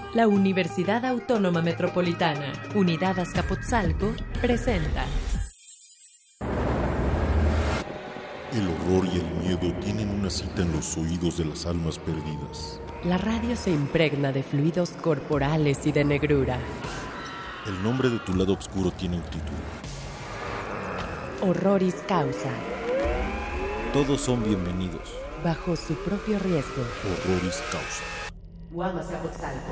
La Universidad Autónoma Metropolitana, Unidad Azcapotzalco, presenta. El horror y el miedo tienen una cita en los oídos de las almas perdidas. La radio se impregna de fluidos corporales y de negrura. El nombre de tu lado oscuro tiene un título. Horroris causa. Todos son bienvenidos. Bajo su propio riesgo. Horroris causa. UAM Azcapotzalco.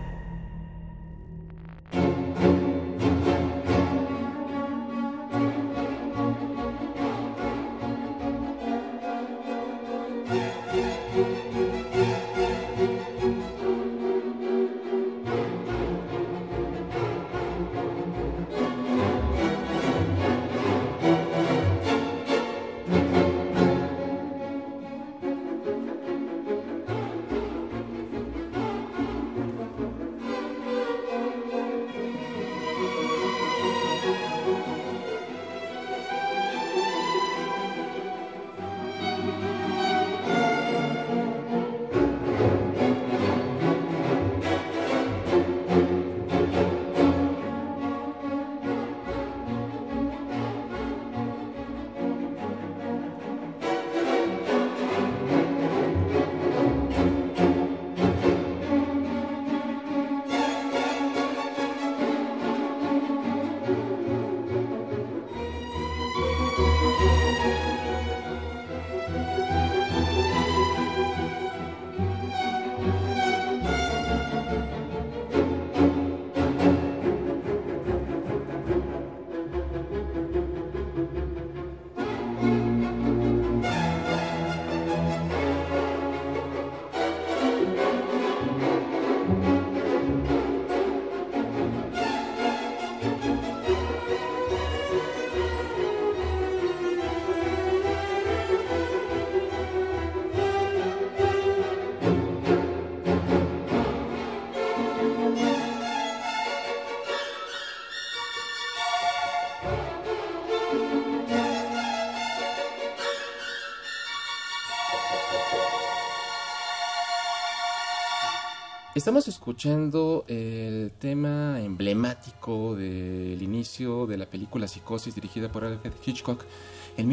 Estamos escuchando el tema emblemático del inicio de la película Psicosis, dirigida por Alfred Hitchcock en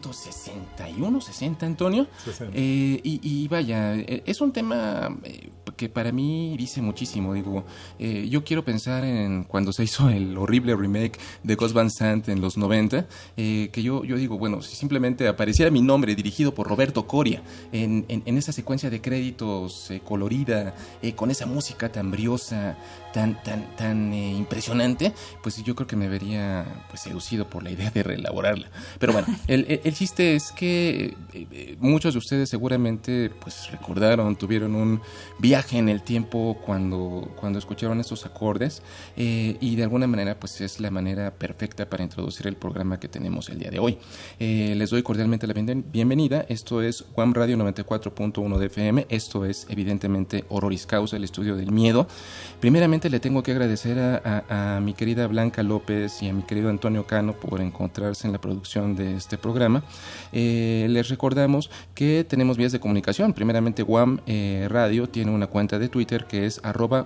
1961-60, Antonio. 60. Y vaya, es un tema que para mí dice muchísimo. Digo, yo quiero pensar en cuando se hizo el horrible remake de Gus Van Sant en los 90, que yo digo, bueno, si simplemente apareciera mi nombre dirigido por Roberto Coria en esa secuencia de créditos colorida, con esa música tan briosa, tan impresionante, pues yo creo que me vería pues seducido por la idea de reelaborarla. Pero bueno, el chiste es que muchos de ustedes seguramente pues recordaron, tuvieron un viaje en el tiempo cuando escucharon estos acordes, y de alguna manera pues es la manera perfecta para introducir el programa que tenemos el día de hoy. Les doy cordialmente la bienvenida. Esto es UAM Radio 94.1 de FM. Esto es evidentemente Horroris Causa, el estudio del miedo. Primeramente le tengo que agradecer a mi querida Blanca López y a mi querido Antonio Cano por encontrarse en la producción de este programa. Les recordamos que tenemos vías de comunicación. Primeramente, UAM Radio tiene una cuenta de Twitter que es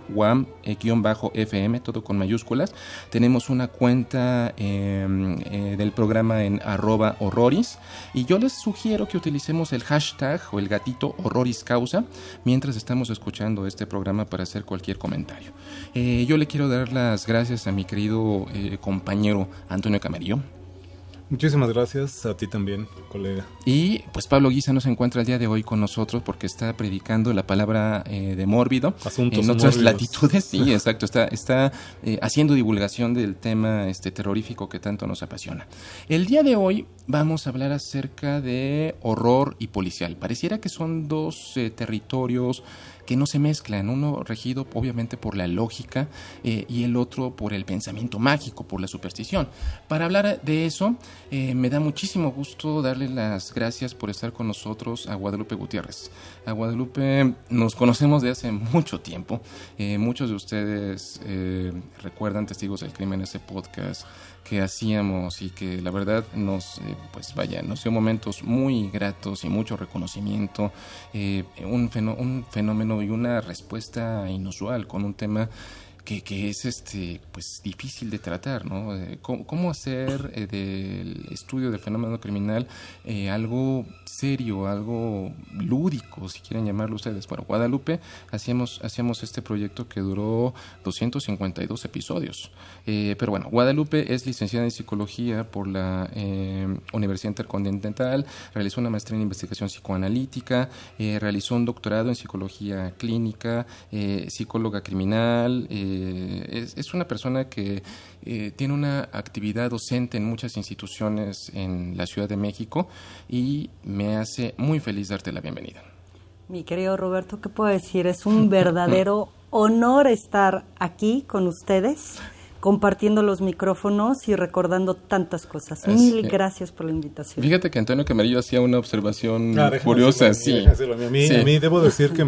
@UAM_FM, todo con mayúsculas. Tenemos una cuenta del programa en @Horroris, y yo les sugiero que utilicemos el hashtag o el gatito Horroris Causa mientras estamos escuchando este programa para hacer cualquier comentario. Yo le quiero dar las gracias a mi querido compañero Antonio Camarillo. Muchísimas gracias a ti también, colega. Y pues Pablo Guisa no se encuentra el día de hoy con nosotros porque está predicando la palabra de mórbido Asuntos en otras mórbidos. latitudes. Sí, exacto, está haciendo divulgación del tema terrorífico que tanto nos apasiona. El día de hoy vamos a hablar acerca de horror y policial. Pareciera que son dos territorios que no se mezclan, uno regido obviamente por la lógica y el otro por el pensamiento mágico, por la superstición. Para hablar de eso, Me da muchísimo gusto darle las gracias por estar con nosotros a Guadalupe Gutiérrez. A Guadalupe nos conocemos de hace mucho tiempo. Muchos de ustedes recuerdan Testigos del Crimen, ese podcast que hacíamos y que la verdad nos dio momentos muy gratos y mucho reconocimiento, un fenómeno y una respuesta inusual con un tema que es difícil de tratar, ¿no? ¿Cómo hacer del estudio del fenómeno criminal algo serio, algo lúdico, si quieren llamarlo ustedes? Bueno, Guadalupe hacíamos este proyecto que duró 252 episodios. Pero bueno, Guadalupe es licenciada en psicología por la Universidad Intercontinental, realizó una maestría en investigación psicoanalítica, realizó un doctorado en psicología clínica, psicóloga criminal. Es una persona que tiene una actividad docente en muchas instituciones en la Ciudad de México y me hace muy feliz darte la bienvenida. Mi querido Roberto, ¿qué puedo decir? Es un verdadero honor estar aquí con ustedes, compartiendo los micrófonos y recordando tantas cosas. Mil gracias por la invitación. Fíjate que Antonio Camarillo hacía una observación curiosa. A mí debo decir que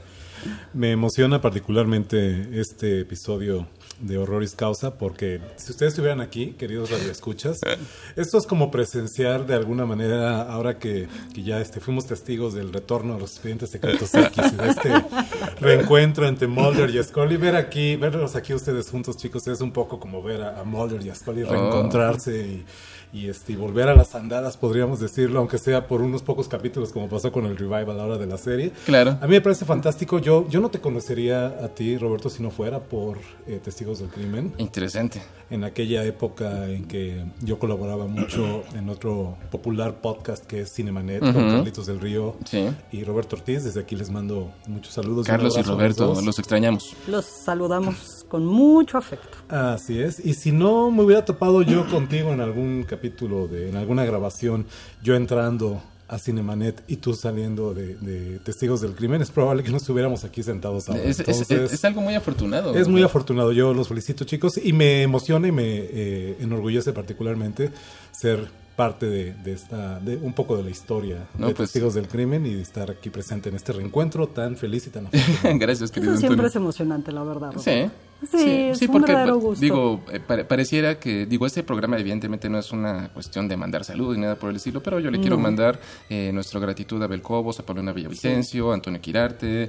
me emociona particularmente este episodio de Horroris Causa, porque si ustedes estuvieran aquí, queridos radioescuchas, esto es como presenciar de alguna manera, ahora que ya fuimos testigos del retorno a los expedientes secretos X y de este reencuentro entre Mulder y Scully, verlos aquí ustedes juntos, chicos, es un poco como ver a Mulder y a Scully reencontrarse y volver a las andadas, podríamos decirlo, aunque sea por unos pocos capítulos, como pasó con el revival ahora de la serie. Claro. A mí me parece fantástico. Yo no te conocería a ti, Roberto, si no fuera por Testigos del Crimen. Interesante. En aquella época en que yo colaboraba mucho en otro popular podcast que es Cinemanet, con Carlitos del Río y Roberto Ortiz. Desde aquí les mando muchos saludos. Carlos y Roberto, los extrañamos. Los saludamos con mucho afecto. Así es. Y si no me hubiera topado yo contigo en algún capítulo, en alguna grabación, yo entrando a Cinemanet y tú saliendo de Testigos del Crimen, es probable que no estuviéramos aquí sentados ahora. Es algo muy afortunado. Es muy afortunado. Yo los felicito, chicos, y me emociona y me enorgullece particularmente ser parte de un poco de la historia de Testigos del Crimen y de estar aquí presente en este reencuentro tan feliz y tan afortunado. Gracias, querido Eso siempre Antonio. es emocionante, la verdad. Sí, es un porque verdadero gusto. pareciera que este programa evidentemente no es una cuestión de mandar saludos ni nada por el estilo, pero yo le quiero mandar nuestra gratitud a Abel Cobos, a Paulina Villavicencio, a Antonio Quirarte,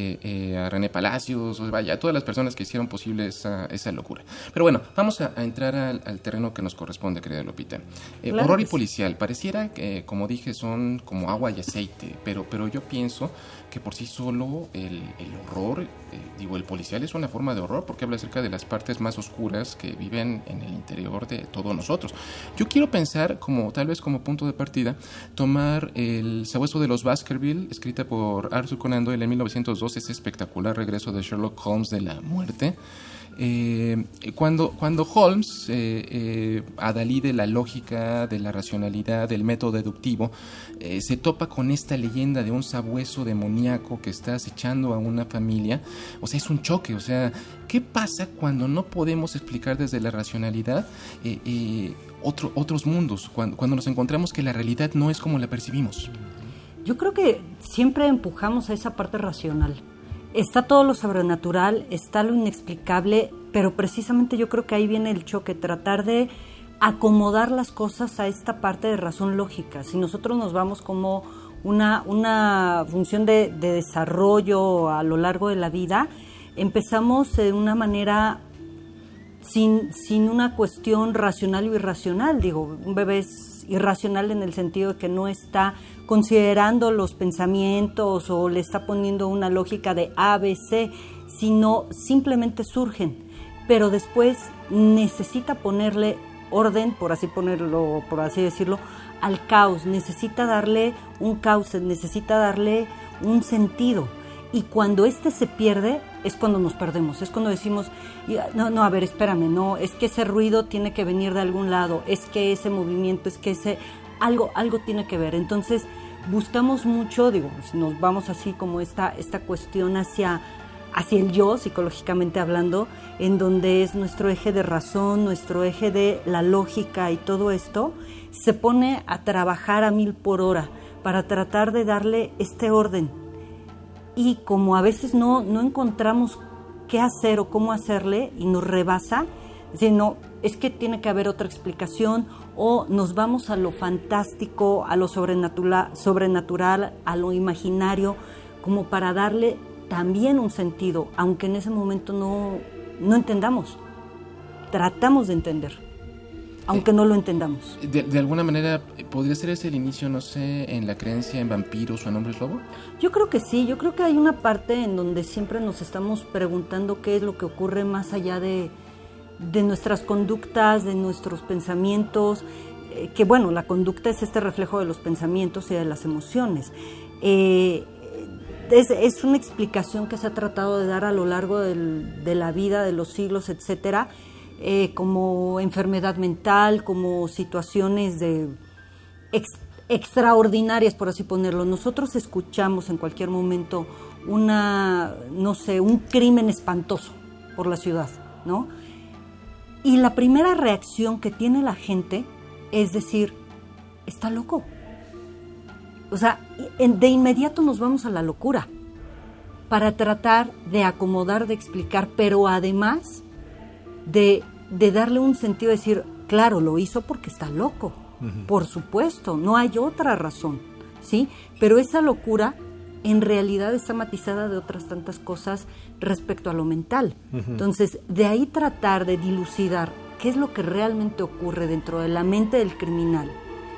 a René Palacios, a todas las personas que hicieron posible esa locura. Pero bueno, vamos a entrar al terreno que nos corresponde, querida Lupita. Horror y policial, pareciera que, como dije, son como agua y aceite, pero yo pienso que por sí solo el horror, el policial es una forma de horror porque habla acerca de las partes más oscuras que viven en el interior de todos nosotros. Yo quiero pensar, tal vez como punto de partida, tomar El Sabueso de los Baskerville, escrita por Arthur Conan Doyle en 1902, ese espectacular regreso de Sherlock Holmes de la muerte. Cuando Holmes, adalid de la lógica, de la racionalidad, del método deductivo, se topa con esta leyenda de un sabueso demoníaco que está acechando a una familia, es un choque. ¿Qué pasa cuando no podemos explicar desde la racionalidad otros mundos? Cuando nos encontramos que la realidad no es como la percibimos. Yo creo que siempre empujamos a esa parte racional. Está todo lo sobrenatural, está lo inexplicable, pero precisamente yo creo que ahí viene el choque, tratar de acomodar las cosas a esta parte de razón lógica. Si nosotros nos vamos como una función de desarrollo a lo largo de la vida, empezamos de una manera sin una cuestión racional o irracional. Un bebé es irracional en el sentido de que no está considerando los pensamientos o le está poniendo una lógica de A, B, C, sino simplemente surgen, pero después necesita ponerle orden, por así decirlo, al caos, necesita darle un cauce, necesita darle un sentido. Y cuando se pierde, es cuando nos perdemos, es cuando decimos, no, a ver, espérame, no, es que ese ruido tiene que venir de algún lado, es que ese movimiento, es que algo tiene que ver. Entonces, buscamos mucho, nos vamos así como esta cuestión hacia hacia el yo, psicológicamente hablando, en donde es nuestro eje de razón, nuestro eje de la lógica y todo esto, se pone a trabajar a 1000 por hora para tratar de darle este orden. Y como a veces no encontramos qué hacer o cómo hacerle y nos rebasa, sino es que tiene que haber otra explicación, o nos vamos a lo fantástico, a lo sobrenatural, a lo imaginario, como para darle también un sentido, aunque en ese momento no entendamos. Tratamos de entender, aunque no lo entendamos. De alguna manera, ¿podría ser ese el inicio, no sé, en la creencia en vampiros o en hombres lobo? Yo creo que sí, yo creo que hay una parte en donde siempre nos estamos preguntando qué es lo que ocurre más allá de nuestras conductas, de nuestros pensamientos, que bueno, la conducta es este reflejo de los pensamientos y de las emociones. Es una explicación que se ha tratado de dar a lo largo de la vida, de los siglos, etcétera, como enfermedad mental, como situaciones extraordinarias, por así ponerlo. Nosotros escuchamos en cualquier momento un crimen espantoso por la ciudad, ¿no? Y la primera reacción que tiene la gente es decir, está loco. O sea, de inmediato nos vamos a la locura para tratar de acomodar, de explicar, pero además de darle un sentido, de decir, claro, lo hizo porque está loco. Uh-huh. Por supuesto, no hay otra razón, ¿sí? Pero esa locura en realidad está matizada de otras tantas cosas respecto a lo mental. Uh-huh. Entonces, de ahí tratar de dilucidar qué es lo que realmente ocurre dentro de la mente del criminal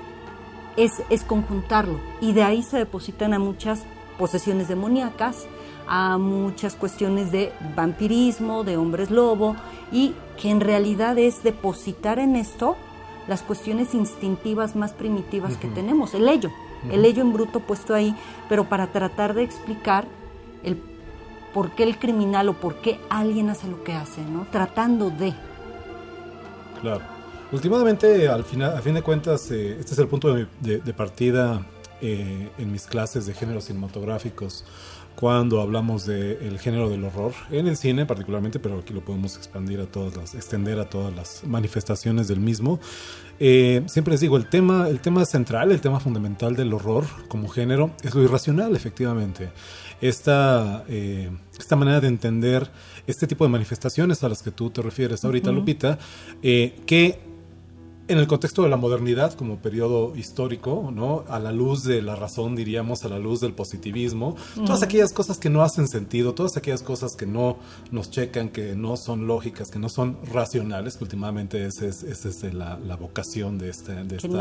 es conjuntarlo, y de ahí se depositan a muchas posesiones demoníacas, a muchas cuestiones de vampirismo, de hombres lobo, y que en realidad es depositar en esto las cuestiones instintivas más primitivas que tenemos, el ello en bruto puesto ahí, pero para tratar de explicar el por qué el criminal o por qué alguien hace lo que hace, ¿no? Tratando de... Claro. Últimamente, a fin de cuentas, este es el punto de partida en mis clases de géneros cinematográficos, cuando hablamos del género del horror, en el cine particularmente, pero aquí lo podemos extender a todas las manifestaciones del mismo. Siempre les digo, el tema central, el tema fundamental del horror como género es lo irracional, efectivamente. Esta manera de entender este tipo de manifestaciones a las que tú te refieres ahorita, uh-huh. Lupita, que en el contexto de la modernidad como periodo histórico, ¿no? A la luz de la razón, diríamos, a la luz del positivismo, todas aquellas cosas que no hacen sentido, todas aquellas cosas que no nos checan, que no son lógicas, que no son racionales, que últimamente esa es la vocación de esta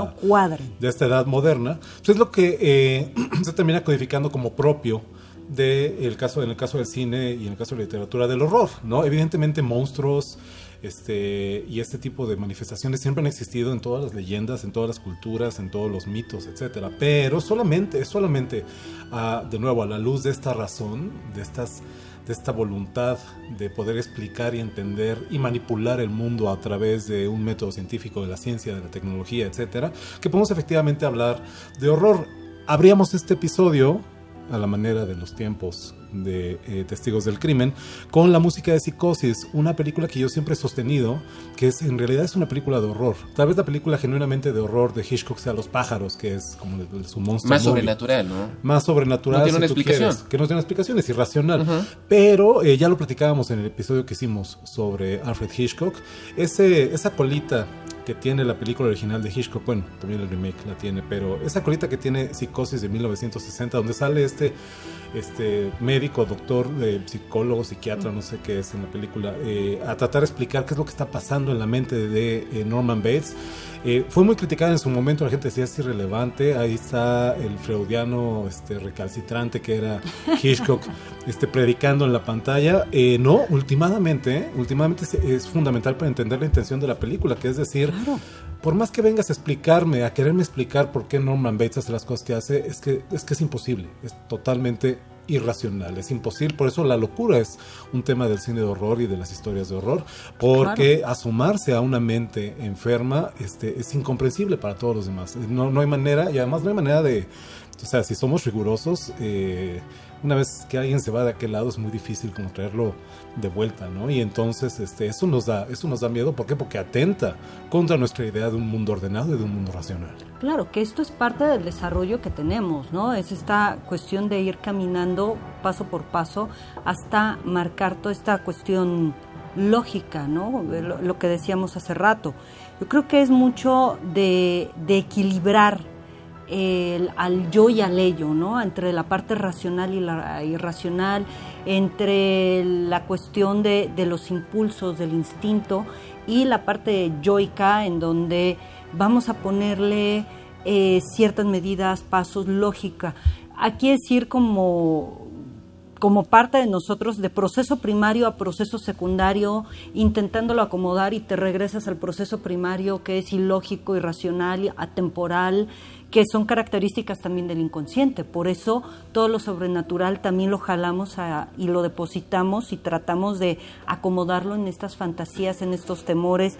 edad moderna, pues es lo que se termina codificando como propio en el caso del cine y en el caso de la literatura del horror, ¿no? Evidentemente monstruos y este tipo de manifestaciones siempre han existido en todas las leyendas, en todas las culturas, en todos los mitos, etcétera, pero es solamente de nuevo a la luz de esta razón, de esta voluntad de poder explicar y entender y manipular el mundo a través de un método científico, de la ciencia, de la tecnología, etcétera, que podemos efectivamente hablar de horror. Abríamos este episodio a la manera de los tiempos de Testigos del Crimen, con la música de Psicosis, una película que yo siempre he sostenido que en realidad es una película de horror. Tal vez la película genuinamente de horror de Hitchcock sea Los pájaros, que es como su monstruo más sobrenatural, ¿no? Más sobrenatural, no tiene una explicación. Que no tiene una explicación, es irracional. Uh-huh. Pero ya lo platicábamos en el episodio que hicimos sobre Alfred Hitchcock. Esa colita que tiene la película original de Hitchcock, bueno, también el remake la tiene, pero esa colita que tiene Psicosis de 1960, donde sale este médico, doctor, psicólogo, psiquiatra, no sé qué es en la película, a tratar de explicar qué es lo que está pasando en la mente de Norman Bates. Fue muy criticada en su momento, la gente decía es irrelevante, ahí está el freudiano recalcitrante que era Hitchcock predicando en la pantalla. No, últimamente es fundamental para entender la intención de la película, que es decir, claro, por más que vengas a quererme explicar por qué Norman Bates hace las cosas que hace, es que es imposible, es totalmente irracional, es imposible. Por eso la locura es un tema del cine de horror y de las historias de horror, porque claro, asomarse a una mente enferma es incomprensible para todos los demás. No hay manera, y además no hay manera de O sea, si somos rigurosos, una vez que alguien se va de aquel lado es muy difícil como traerlo de vuelta, ¿no? Y entonces eso nos da miedo. ¿Por qué? Porque atenta contra nuestra idea de un mundo ordenado y de un mundo racional. Claro, que esto es parte del desarrollo que tenemos, ¿no? Es esta cuestión de ir caminando paso por paso hasta marcar toda esta cuestión lógica, ¿no? Lo que decíamos hace rato. Yo creo que es mucho de equilibrar al yo y al ello, ¿no? Entre la parte racional y la irracional, entre la cuestión de los impulsos, del instinto, y la parte yoica, en donde vamos a ponerle ciertas medidas, pasos, lógica. Aquí es ir como parte de nosotros, de proceso primario a proceso secundario, intentándolo acomodar, y te regresas al proceso primario, que es ilógico, irracional, atemporal, que son características también del inconsciente. Por eso todo lo sobrenatural también lo jalamos y lo depositamos y tratamos de acomodarlo en estas fantasías, en estos temores,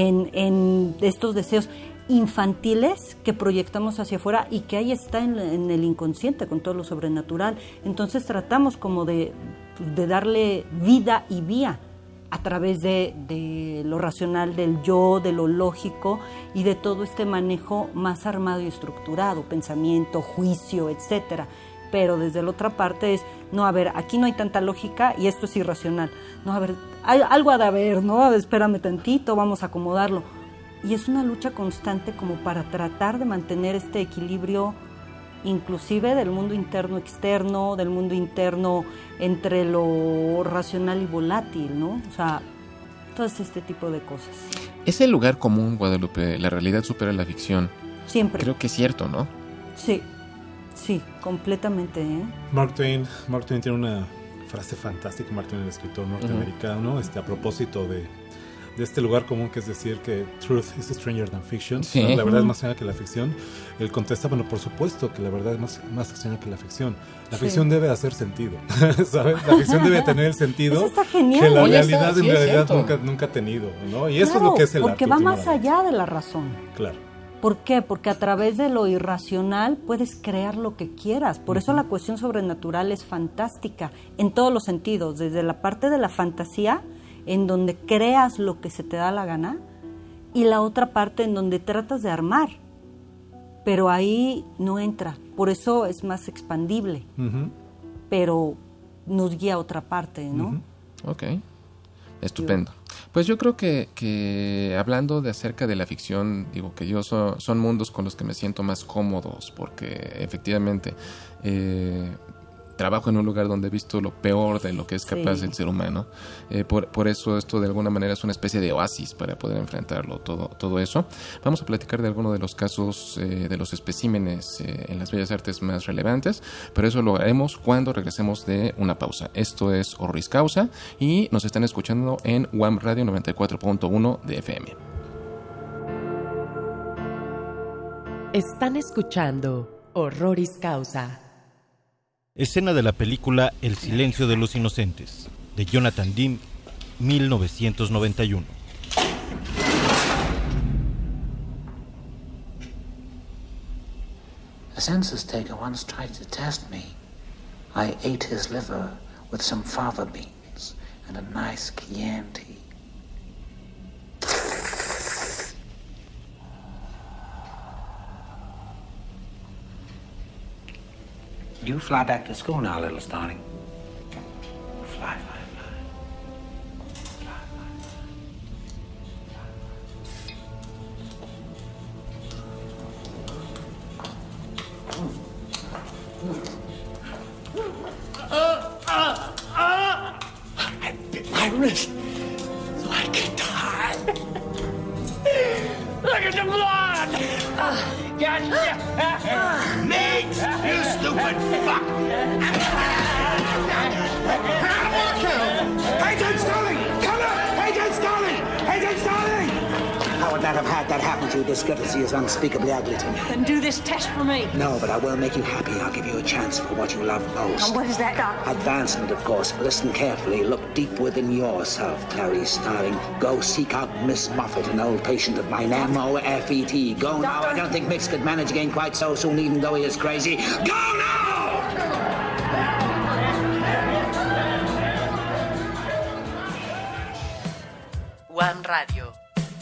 en estos deseos infantiles que proyectamos hacia afuera y que ahí está en el inconsciente con todo lo sobrenatural. Entonces tratamos como de darle vida y vía a través de lo racional, del yo, de lo lógico y de todo este manejo más armado y estructurado, pensamiento, juicio, etcétera. Pero desde la otra parte es, no, a ver, aquí no hay tanta lógica y esto es irracional. No, a ver, algo ha de haber, ¿no? Espérame tantito, vamos a acomodarlo. Y es una lucha constante como para tratar de mantener este equilibrio, inclusive del mundo interno-externo, del mundo interno entre lo racional y volátil, ¿no? O sea, todo este tipo de cosas. Es el lugar común, Guadalupe, la realidad supera la ficción. Siempre. Creo que es cierto, ¿no? Sí, completamente, ¿eh? Mark Twain tiene una frase fantástica, Mark Twain, el escritor norteamericano, a propósito de este lugar común, que es decir que truth is stranger than fiction, sí. ¿no? La verdad es más extraña que la ficción. Él contesta, bueno, por supuesto que la verdad es más extraña que la ficción. La ficción debe hacer sentido, ¿sabes? La ficción debe tener el sentido Eso está genial. que la Oye, realidad sí, en realidad cierto. nunca ha tenido, ¿no? Y eso Claro, es lo que es el arte. porque va más allá de la razón. Claro. ¿Por qué? Porque a través de lo irracional puedes crear lo que quieras. Por eso la cuestión sobrenatural es fantástica en todos los sentidos, desde la parte de la fantasía, en donde creas lo que se te da la gana, y la otra parte en donde tratas de armar, pero ahí no entra, por eso es más expandible, pero nos guía a otra parte, ¿no? Ok, estupendo. Pues yo creo que hablando de acerca de la ficción, digo que yo son mundos con los que me siento más cómodos, porque efectivamente trabajo en un lugar donde he visto lo peor de lo que es capaz el ser humano. Por eso esto de alguna manera es una especie de oasis para poder enfrentarlo, todo eso. Vamos a platicar de algunos de los casos, de los especímenes en las bellas artes más relevantes, pero eso lo haremos cuando regresemos de una pausa. Esto es Horroris Causa y nos están escuchando en UAM Radio 94.1 de FM. Están escuchando Horroris Causa. Escena de la película El silencio de los inocentes, de Jonathan Demme, 1991. A census taker once tried to test me. I ate his liver with some fava beans and a nice Chianti. You fly back to school now, little Starling. Fly, fly, fly. Fly, fly, fly. I bit my wrist so I could die. Look at the blood! Gotcha! Nate, you stupid fuck! Agent Starling! Come on! Agent Starling! Agent Starling! How would that that have had that happen to you, this courtesy is unspeakably ugly to me. Then do this test for me. No, but I will make you happy. I'll give you a chance for what you love most. And what is that, Doc? Advancement, of course. Listen carefully. Look deep within yourself, Clarice Starling. Go seek out Miss Moffat, an old patient of mine, M-O-F-E-T. Go now. I don't think Mix could manage again quite so soon, even though he is crazy. Go now! One Radio.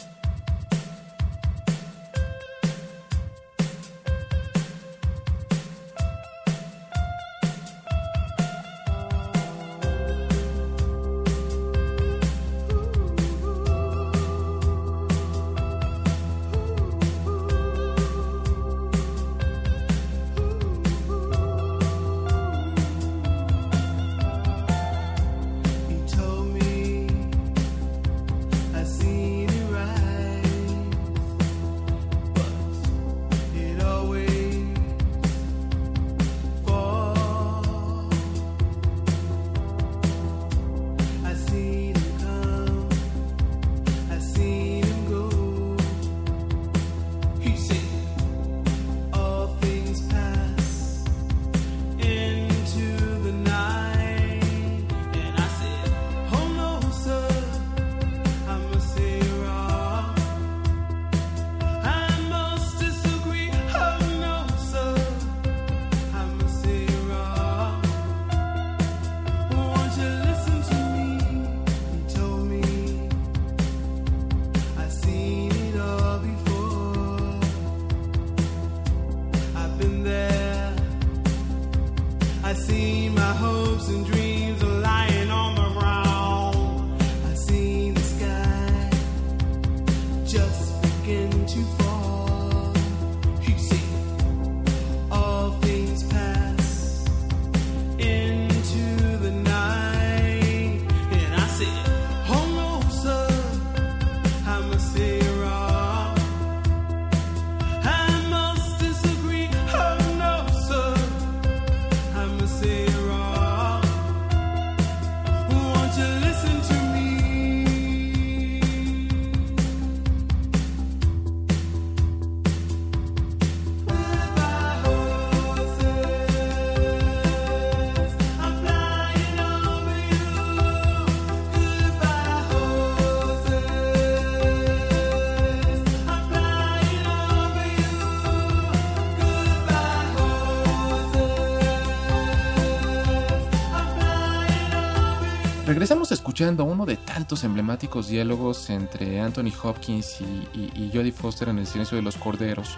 Regresamos escuchando uno de tantos emblemáticos diálogos entre Anthony Hopkins y Jodie Foster en El silencio de los corderos.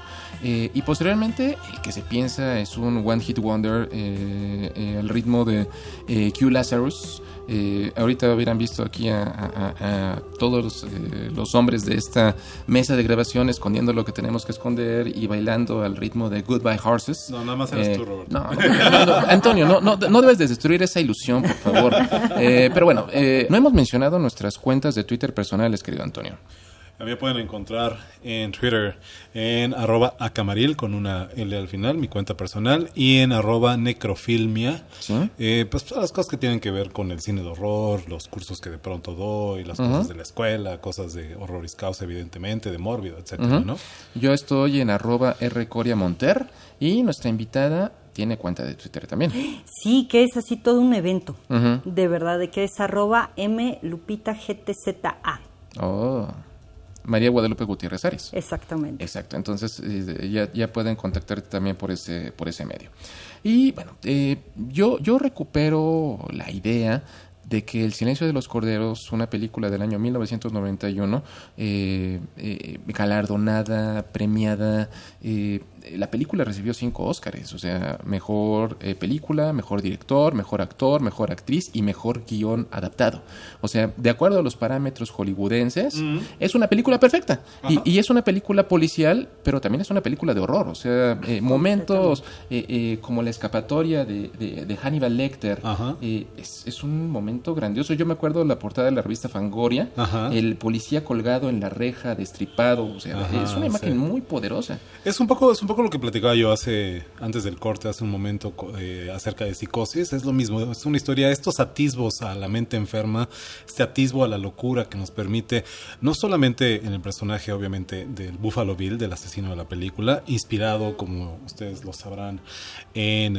Y posteriormente, el que se piensa es un One Hit Wonder al ritmo de Q Lazarus. Ahorita hubieran visto aquí a todos los hombres de esta mesa de grabación escondiendo lo que tenemos que esconder y bailando al ritmo de Goodbye Horses. No, nada más eres tú, Roberto. No, Antonio, no debes de destruir esa ilusión, por favor. Pero bueno, no hemos mencionado nuestras cuentas de Twitter personales, querido Antonio. A mí me pueden encontrar en Twitter en @acamaril con una L al final, mi cuenta personal, y en @necrofilmia. ¿Sí? Pues todas las cosas que tienen que ver con el cine de horror, los cursos que de pronto doy, las cosas de la escuela, cosas de Horroris Causa, evidentemente, de Mórbido, etcétera, ¿no? Yo estoy en @rcoriamonter y nuestra invitada tiene cuenta de Twitter también. Sí, que es así todo un evento, de verdad, de que es @mlupitagtza. Oh, María Guadalupe Gutiérrez Arias. Exactamente. Exacto, entonces ya pueden contactarte también por ese medio. Y bueno, yo recupero la idea de que El silencio de los corderos, una película del año 1991, galardonada, premiada, la película recibió 5 Óscares, o sea, mejor película, mejor director, mejor actor, mejor actriz y mejor guión adaptado. O sea, de acuerdo a los parámetros hollywoodenses, es una película perfecta. Y es una película policial, pero también es una película de horror. O sea, momentos como la escapatoria de Hannibal Lecter, es un momento grandioso. Yo me acuerdo de la portada de la revista Fangoria, el policía colgado en la reja, destripado. O sea, es una imagen muy poderosa. Es un poco un poco lo que platicaba yo antes del corte, hace un momento, acerca de Psicosis. Es lo mismo, es una historia, estos atisbos a la mente enferma, este atisbo a la locura que nos permite, no solamente en el personaje, obviamente, del Buffalo Bill, del asesino de la película, inspirado, como ustedes lo sabrán, en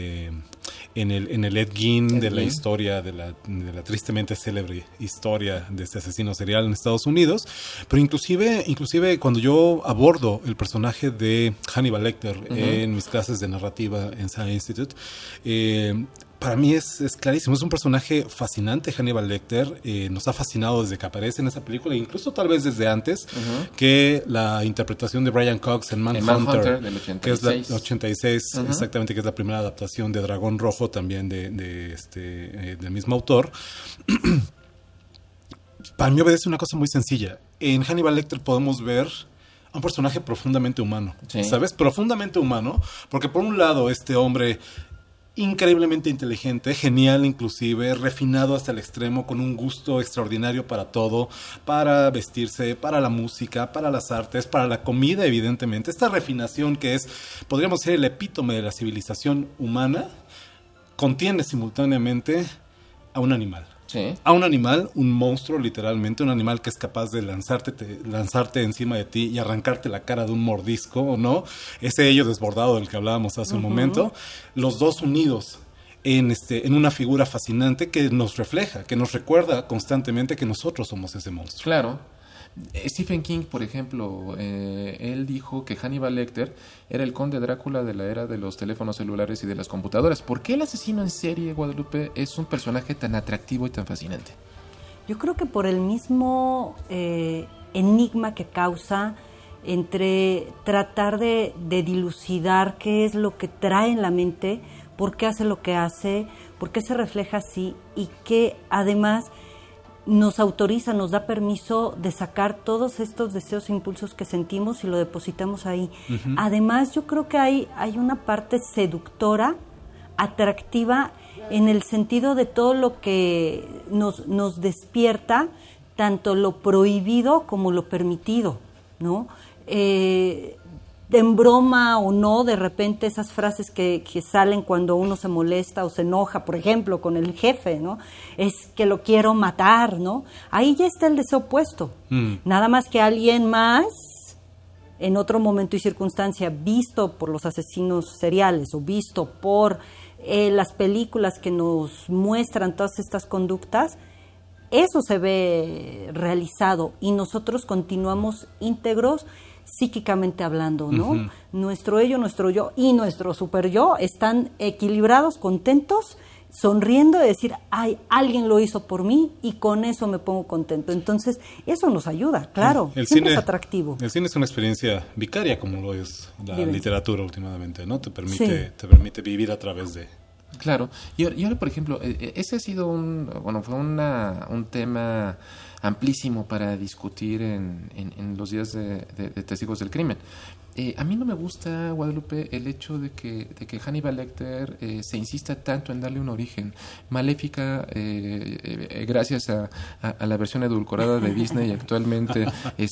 el Ed Gein, de la historia, de la tristemente célebre historia de este asesino serial en Estados Unidos, pero inclusive cuando yo abordo el personaje de Hannibal Lecter en mis clases de narrativa en Science Institute, para mí es clarísimo, es un personaje fascinante. Hannibal Lecter nos ha fascinado desde que aparece en esa película, incluso tal vez desde antes, que la interpretación de Brian Cox en Manhunter, del 86. Que es la 86, exactamente, que es la primera adaptación de Dragón Rojo, también del mismo autor. Para mí obedece una cosa muy sencilla. En Hannibal Lecter podemos ver a un personaje profundamente humano, ¿sabes? Profundamente humano, porque por un lado este hombre increíblemente inteligente, genial inclusive, refinado hasta el extremo, con un gusto extraordinario para todo, para vestirse, para la música, para las artes, para la comida, evidentemente. Esta refinación que podríamos decir, el epítome de la civilización humana, contiene simultáneamente a un animal. Sí. A un animal, un monstruo literalmente, un animal que es capaz de lanzarte encima de ti y arrancarte la cara de un mordisco, ¿o no? Ese ello desbordado del que hablábamos hace un momento, los dos unidos en una figura fascinante que nos refleja, que nos recuerda constantemente que nosotros somos ese monstruo. Claro. Stephen King, por ejemplo, él dijo que Hannibal Lecter era el conde Drácula de la era de los teléfonos celulares y de las computadoras. ¿Por qué el asesino en serie, Guadalupe, es un personaje tan atractivo y tan fascinante? Yo creo que por el mismo enigma que causa entre tratar de dilucidar qué es lo que trae en la mente, por qué hace lo que hace, por qué se refleja así, y que además nos autoriza, nos da permiso de sacar todos estos deseos e impulsos que sentimos y lo depositamos ahí. Además, yo creo que hay una parte seductora, atractiva, en el sentido de todo lo que nos despierta, tanto lo prohibido como lo permitido, ¿no? En broma o no, de repente esas frases que salen cuando uno se molesta o se enoja, por ejemplo, con el jefe, ¿no? Es que lo quiero matar, ¿no? Ahí ya está el deseo opuesto. Nada más que alguien más, en otro momento y circunstancia, visto por los asesinos seriales o visto por las películas que nos muestran todas estas conductas, eso se ve realizado y nosotros continuamos íntegros psíquicamente hablando, ¿no? Nuestro ello, nuestro yo y nuestro super yo están equilibrados, contentos, sonriendo de decir, ay, alguien lo hizo por mí y con eso me pongo contento. Entonces, eso nos ayuda, claro, el siempre cine, es atractivo. El cine es una experiencia vicaria, como lo es la literatura últimamente, ¿no? Te permite vivir a través de... Claro, y ahora, por ejemplo, ese ha sido fue un tema amplísimo para discutir en los días de Testigos del Crimen. A mí no me gusta, Guadalupe, el hecho de que Hannibal Lecter se insista tanto en darle un origen. Maléfica, gracias a la versión edulcorada de Disney actualmente,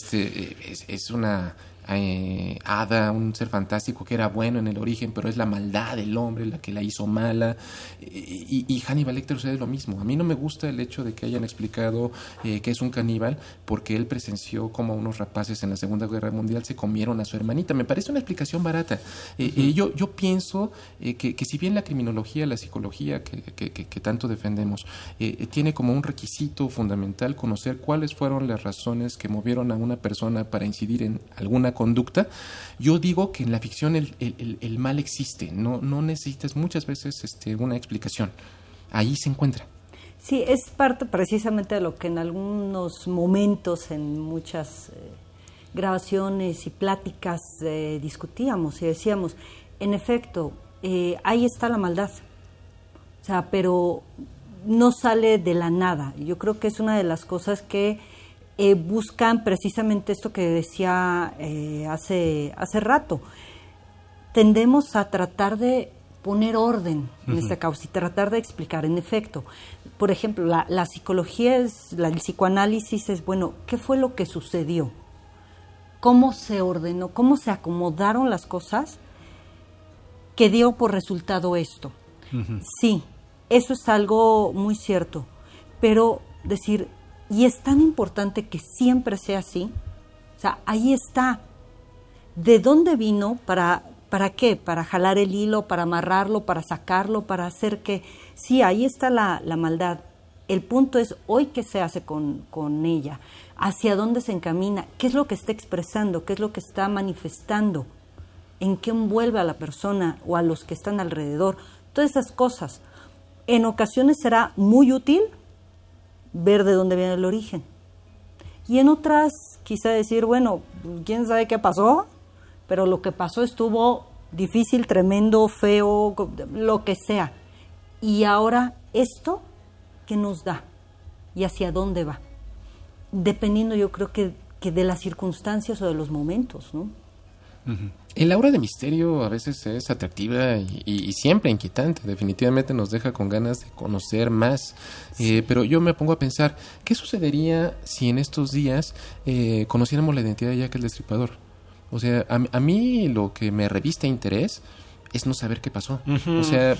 es una hada, un ser fantástico que era bueno en el origen, pero es la maldad del hombre la que la hizo mala, y Hannibal Lecter sucede lo mismo. A mí no me gusta el hecho de que hayan explicado que es un caníbal, porque él presenció como unos rapaces en la Segunda Guerra Mundial se comieron a su hermanita. Me parece una explicación barata. Yo pienso que si bien la criminología, la psicología que tanto defendemos, tiene como un requisito fundamental conocer cuáles fueron las razones que movieron a una persona para incidir en alguna conducta, yo digo que en la ficción el mal existe, no necesitas muchas veces una explicación, ahí se encuentra. Sí, es parte precisamente de lo que en algunos momentos, en muchas grabaciones y pláticas discutíamos y decíamos, en efecto, ahí está la maldad, o sea, pero no sale de la nada. Yo creo que es una de las cosas que buscan precisamente esto que decía hace rato. Tendemos a tratar de poner orden en esta causa y tratar de explicar. En efecto, por ejemplo, la psicología, el psicoanálisis es, bueno, ¿qué fue lo que sucedió? cómo se ordenó, cómo se acomodaron las cosas que dio por resultado esto. Uh-huh. Sí, eso es algo muy cierto, pero decir, y es tan importante que siempre sea así, o sea, ahí está. ¿De dónde vino? ¿Para qué? ¿Para jalar el hilo? ¿Para amarrarlo? ¿Para sacarlo? ¿Para hacer qué? Sí, ahí está la maldad. El punto es hoy qué se hace con ella, hacia dónde se encamina, qué es lo que está expresando, qué es lo que está manifestando, en qué envuelve a la persona o a los que están alrededor. Todas esas cosas. En ocasiones será muy útil ver de dónde viene el origen. Y en otras quizá decir, bueno, quién sabe qué pasó, pero lo que pasó estuvo difícil, tremendo, feo, lo que sea. Y ahora esto, ¿qué nos da? ¿Y hacia dónde va? Dependiendo, yo creo que de las circunstancias o de los momentos, ¿no? Uh-huh. El aura de misterio a veces es atractiva y siempre inquietante. Definitivamente nos deja con ganas de conocer más. Sí. Pero yo me pongo a pensar, ¿qué sucedería si en estos días conociéramos la identidad de Jack el Destripador? O sea, a mí lo que me reviste interés es no saber qué pasó. Uh-huh. O sea,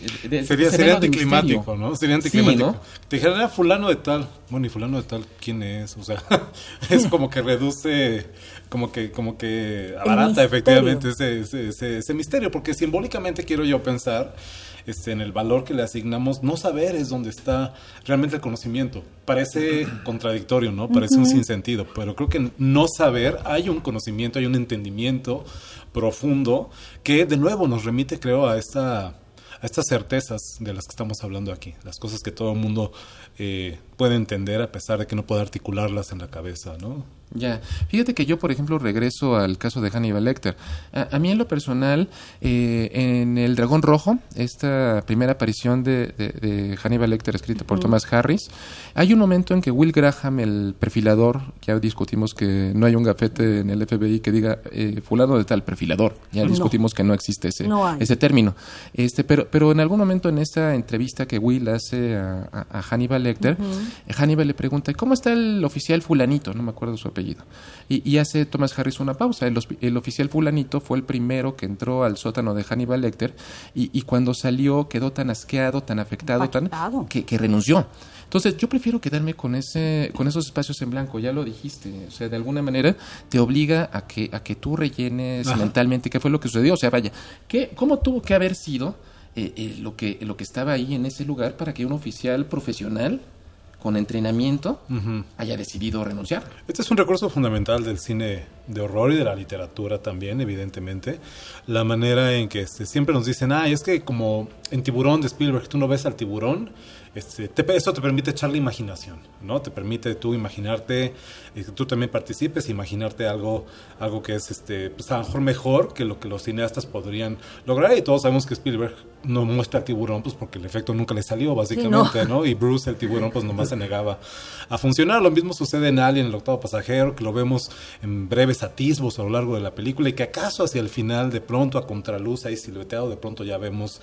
sería anticlimático, ¿no? Sería anticlimático. Sí, ¿no? Te dijeran, fulano de tal. Bueno, ¿y fulano de tal quién es? O sea, es como que reduce, como que abarata efectivamente ese misterio, porque simbólicamente quiero yo pensar en el valor que le asignamos. No saber es donde está realmente el conocimiento. Parece contradictorio, ¿no? Parece un sinsentido, pero creo que no saber, hay un conocimiento, hay un entendimiento profundo que de nuevo nos remite, creo, a estas certezas de las que estamos hablando aquí, las cosas que todo el mundo puede entender a pesar de que no puede articularlas en la cabeza, ¿no? Ya, fíjate que yo, por ejemplo, regreso al caso de Hannibal Lecter. A mí en lo personal, en El Dragón Rojo, esta primera aparición de Hannibal Lecter escrita por Thomas Harris, hay un momento en que Will Graham, el perfilador, ya discutimos que no hay un gafete en el FBI que diga fulano de tal perfilador, ya discutimos que no existe ese término, pero en algún momento en esta entrevista que Will hace a Hannibal Lecter, Hannibal le pregunta, ¿cómo está el oficial fulanito? No me acuerdo su apellido. Y hace Thomas Harris una pausa. El oficial fulanito fue el primero que entró al sótano de Hannibal Lecter y cuando salió quedó tan asqueado, tan afectado, que renunció. Entonces yo prefiero quedarme con esos espacios en blanco, ya lo dijiste, o sea, de alguna manera te obliga a que tú rellenes mentalmente qué fue lo que sucedió, o sea, vaya, ¿cómo tuvo que haber sido lo que estaba ahí en ese lugar para que un oficial profesional con entrenamiento haya decidido renunciar? Este es un recurso fundamental del cine de horror y de la literatura también, evidentemente. La manera en que siempre nos dicen, es que como en Tiburón de Spielberg, tú no ves al tiburón, esto te permite echar la imaginación, ¿no? Te permite tú imaginarte, que tú también participes, imaginarte algo que es pues a lo mejor mejor que lo que los cineastas podrían lograr, y todos sabemos que Spielberg no muestra al tiburón pues porque el efecto nunca le salió, básicamente, sí, ¿no? Y Bruce, el tiburón, pues nomás se negaba a funcionar. Lo mismo sucede en Alien, el octavo pasajero, que lo vemos en breves atisbos a lo largo de la película, y que acaso hacia el final, de pronto a contraluz, ahí silueteado, de pronto ya vemos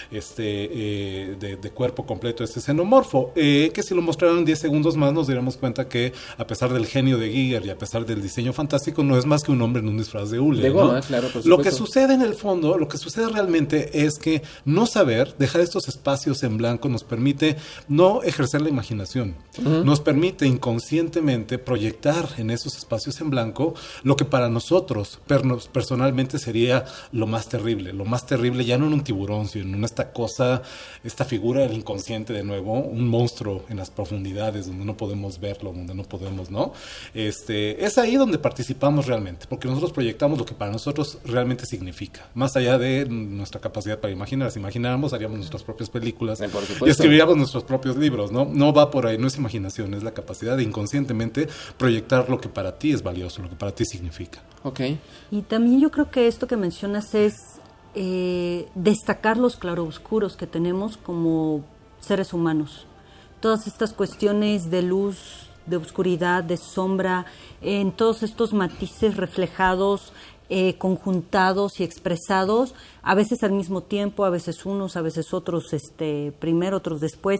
de cuerpo completo xenomorfo, que si lo mostraran en 10 segundos más nos diéramos cuenta que a pesar del genio de Giger y a pesar del diseño fantástico, no es más que un hombre en un disfraz de hule, de goma, ¿no? Claro, por supuesto. Lo que sucede en el fondo, lo que sucede realmente es que no saber, dejar estos espacios en blanco nos permite no ejercer la imaginación, nos permite inconscientemente proyectar en esos espacios en blanco lo que para nosotros personalmente sería lo más terrible ya no en un tiburón, sino en esta figura del inconsciente, de nuevo, un monstruo en las profundidades donde no podemos verlo, donde no podemos, ¿no? Es ahí donde participamos realmente, porque nosotros proyectamos lo que para nosotros realmente significa, más allá de nuestra capacidad para imaginar. Si imagináramos, haríamos nuestras propias películas y escribiríamos nuestros propios libros, ¿no? No va por ahí, no es imaginación, es la capacidad de inconscientemente proyectar lo que para ti es valioso, lo que para ti significa. Okay. Y también yo creo que esto que mencionas es destacar los claroscuros que tenemos como seres humanos. Todas estas cuestiones de luz, de oscuridad, de sombra, en todos estos matices reflejados, conjuntados y expresados, a veces al mismo tiempo, a veces unos, a veces otros primero, otros después,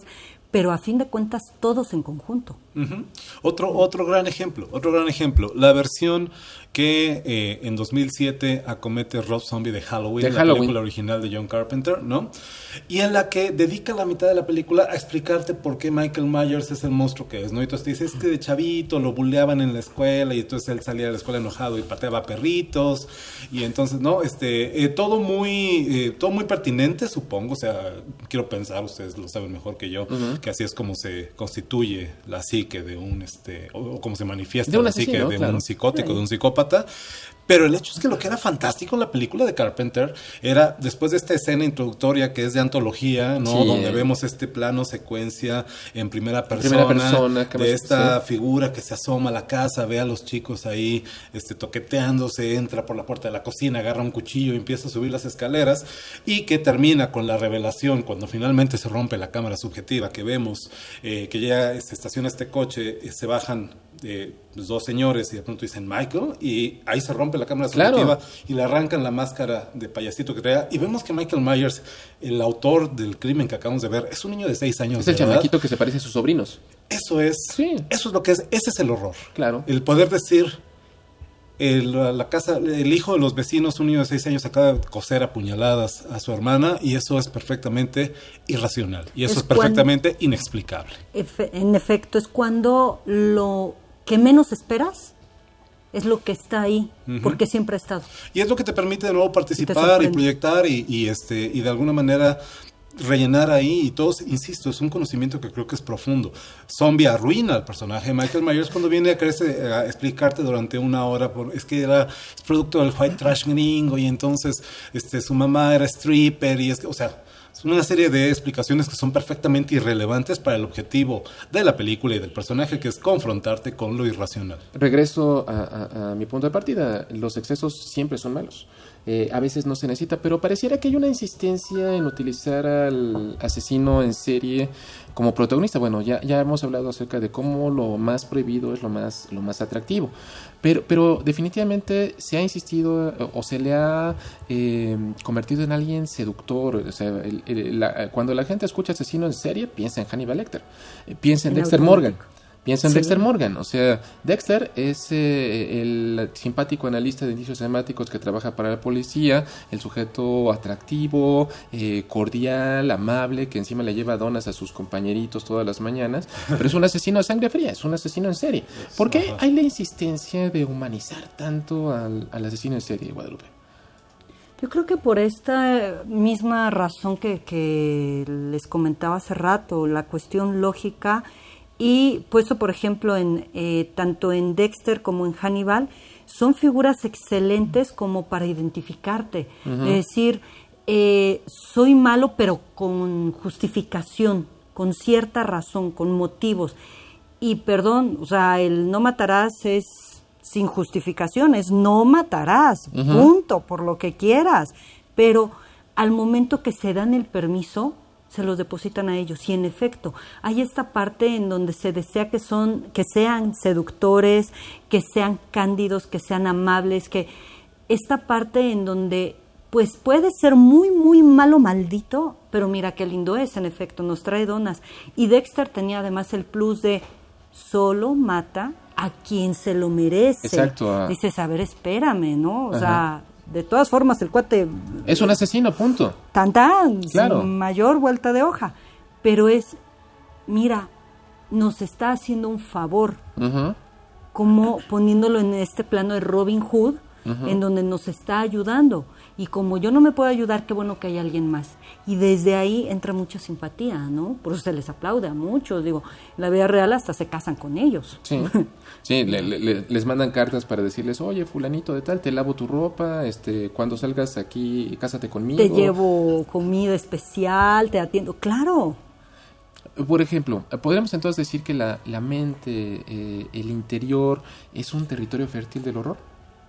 pero a fin de cuentas todos en conjunto. Uh-huh. Otro gran ejemplo, la versión que en 2007 acomete Rob Zombie de Halloween, la película original de John Carpenter, ¿no? Y en la que dedica la mitad de la película a explicarte por qué Michael Myers es el monstruo que es, ¿no? Y entonces te dice, es que de chavito lo bulleaban en la escuela y entonces él salía de la escuela enojado y pateaba perritos y entonces, ¿no? Todo muy pertinente, supongo, o sea, quiero pensar, ustedes lo saben mejor que yo, que así es como se constituye la psique de un, o como se manifiesta la psique de un psicótico, de un psicópata. Pero el hecho es que lo que era fantástico en la película de Carpenter era, después de esta escena introductoria que es de antología, ¿no? Donde vemos este plano secuencia en primera persona de esta figura que se asoma a la casa, ve a los chicos ahí toqueteándose, entra por la puerta de la cocina, agarra un cuchillo y empieza a subir las escaleras, y que termina con la revelación cuando finalmente se rompe la cámara subjetiva, que vemos que ya se estaciona este coche, se bajan los dos señores y de pronto dicen Michael, y ahí se rompe la cámara subjetiva y le arrancan la máscara de payasito que traía, y vemos que Michael Myers, el autor del crimen que acabamos de ver, es un niño de 6 años. Es el chamaquito que se parece a sus sobrinos. Eso es lo que es, ese es el horror. Claro. El poder decir, la casa, el hijo de los vecinos, un niño de 6 años, acaba de coser a puñaladas a su hermana, y eso es perfectamente irracional, y eso es perfectamente inexplicable. En efecto, es cuando lo que menos esperas es lo que está ahí, porque siempre ha estado. Y es lo que te permite de nuevo participar y proyectar y de alguna manera rellenar ahí, y todos, insisto, es un conocimiento que creo que es profundo. Zombie arruina al personaje de Michael Myers cuando viene a explicarte durante una hora, es que es producto del white trash gringo, y entonces su mamá era stripper, y es una serie de explicaciones que son perfectamente irrelevantes para el objetivo de la película y del personaje, que es confrontarte con lo irracional. Regreso a mi punto de partida. Los excesos siempre son malos. A veces no se necesita, pero pareciera que hay una insistencia en utilizar al asesino en serie como protagonista. Bueno, ya hemos hablado acerca de cómo lo más prohibido es lo más atractivo, pero definitivamente se ha insistido o se le ha convertido en alguien seductor. O sea, cuando la gente escucha asesino en serie, piensa en Hannibal Lecter, piensa en Dexter Morgan. Piensa en Dexter Morgan, o sea, Dexter es el simpático analista de indicios semáticos que trabaja para la policía, el sujeto atractivo, cordial, amable, que encima le lleva donas a sus compañeritos todas las mañanas, pero es un asesino de sangre fría, es un asesino en serie. ¿Por qué hay la insistencia de humanizar tanto al asesino en serie, Guadalupe? Yo creo que por esta misma razón que les comentaba hace rato, la cuestión lógica. Y puesto, por ejemplo, tanto en Dexter como en Hannibal, son figuras excelentes como para identificarte. Es decir, soy malo, pero con justificación, con cierta razón, con motivos. Y perdón, o sea, el no matarás es sin justificación, es no matarás, punto, por lo que quieras. Pero al momento que se dan el permiso, se los depositan a ellos. Y en efecto, hay esta parte en donde se desea que sean seductores, que sean cándidos, que sean amables, que esta parte en donde pues puede ser muy, muy malo, maldito, pero mira qué lindo es, en efecto, nos trae donas. Y Dexter tenía además el plus de solo mata a quien se lo merece. Exacto. Dices, a ver, espérame, ¿no? O sea, de todas formas, el cuate es un asesino, punto. Tan, claro. Sin mayor vuelta de hoja. Pero mira, nos está haciendo un favor. Como poniéndolo en este plano de Robin Hood, en donde nos está ayudando. Y como yo no me puedo ayudar, qué bueno que hay alguien más. Y desde ahí entra mucha simpatía, ¿no? Por eso se les aplaude a muchos. Digo, en la vida real hasta se casan con ellos. Sí, sí, les mandan cartas para decirles, oye, fulanito de tal, te lavo tu ropa, cuando salgas aquí, cásate conmigo. Te llevo comida especial, te atiendo. ¡Claro! Por ejemplo, ¿podríamos entonces decir que la mente, el interior, es un territorio fértil del horror?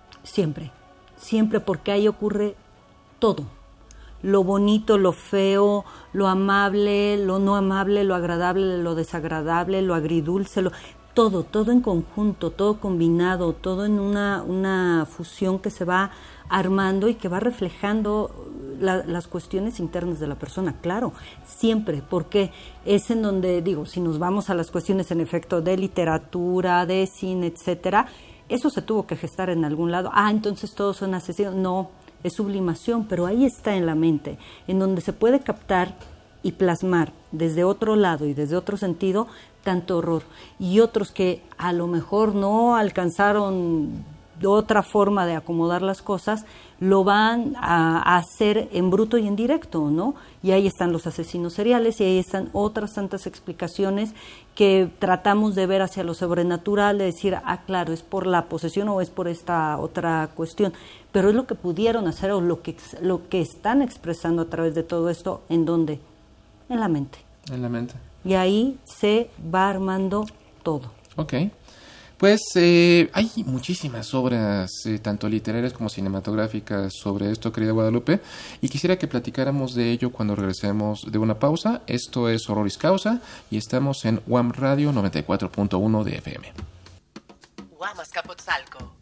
Siempre, porque ahí ocurre todo. Lo bonito, lo feo, lo amable, lo no amable, lo agradable, lo desagradable, lo agridulce, todo en conjunto, todo combinado, todo en una fusión que se va armando y que va reflejando las cuestiones internas de la persona, claro, siempre, porque es en donde, digo, si nos vamos a las cuestiones en efecto de literatura, de cine, etcétera, eso se tuvo que gestar en algún lado. Entonces todos son asesinos. No, es sublimación, pero ahí está en la mente, en donde se puede captar y plasmar desde otro lado y desde otro sentido tanto horror, y otros que a lo mejor no alcanzaron otra forma de acomodar las cosas, lo van a hacer en bruto y en directo, ¿no? Y ahí están los asesinos seriales y ahí están otras tantas explicaciones que tratamos de ver hacia lo sobrenatural, de decir, claro, es por la posesión o es por esta otra cuestión, pero es lo que pudieron hacer o lo que están expresando a través de todo esto, ¿en dónde? En la mente. En la mente. Y ahí se va armando todo. Ok. Pues hay muchísimas obras, tanto literarias como cinematográficas, sobre esto, querida Guadalupe, y quisiera que platicáramos de ello cuando regresemos de una pausa. Esto es Horroris Causa y estamos en UAM Radio 94.1 de FM. UAM Azcapotzalco.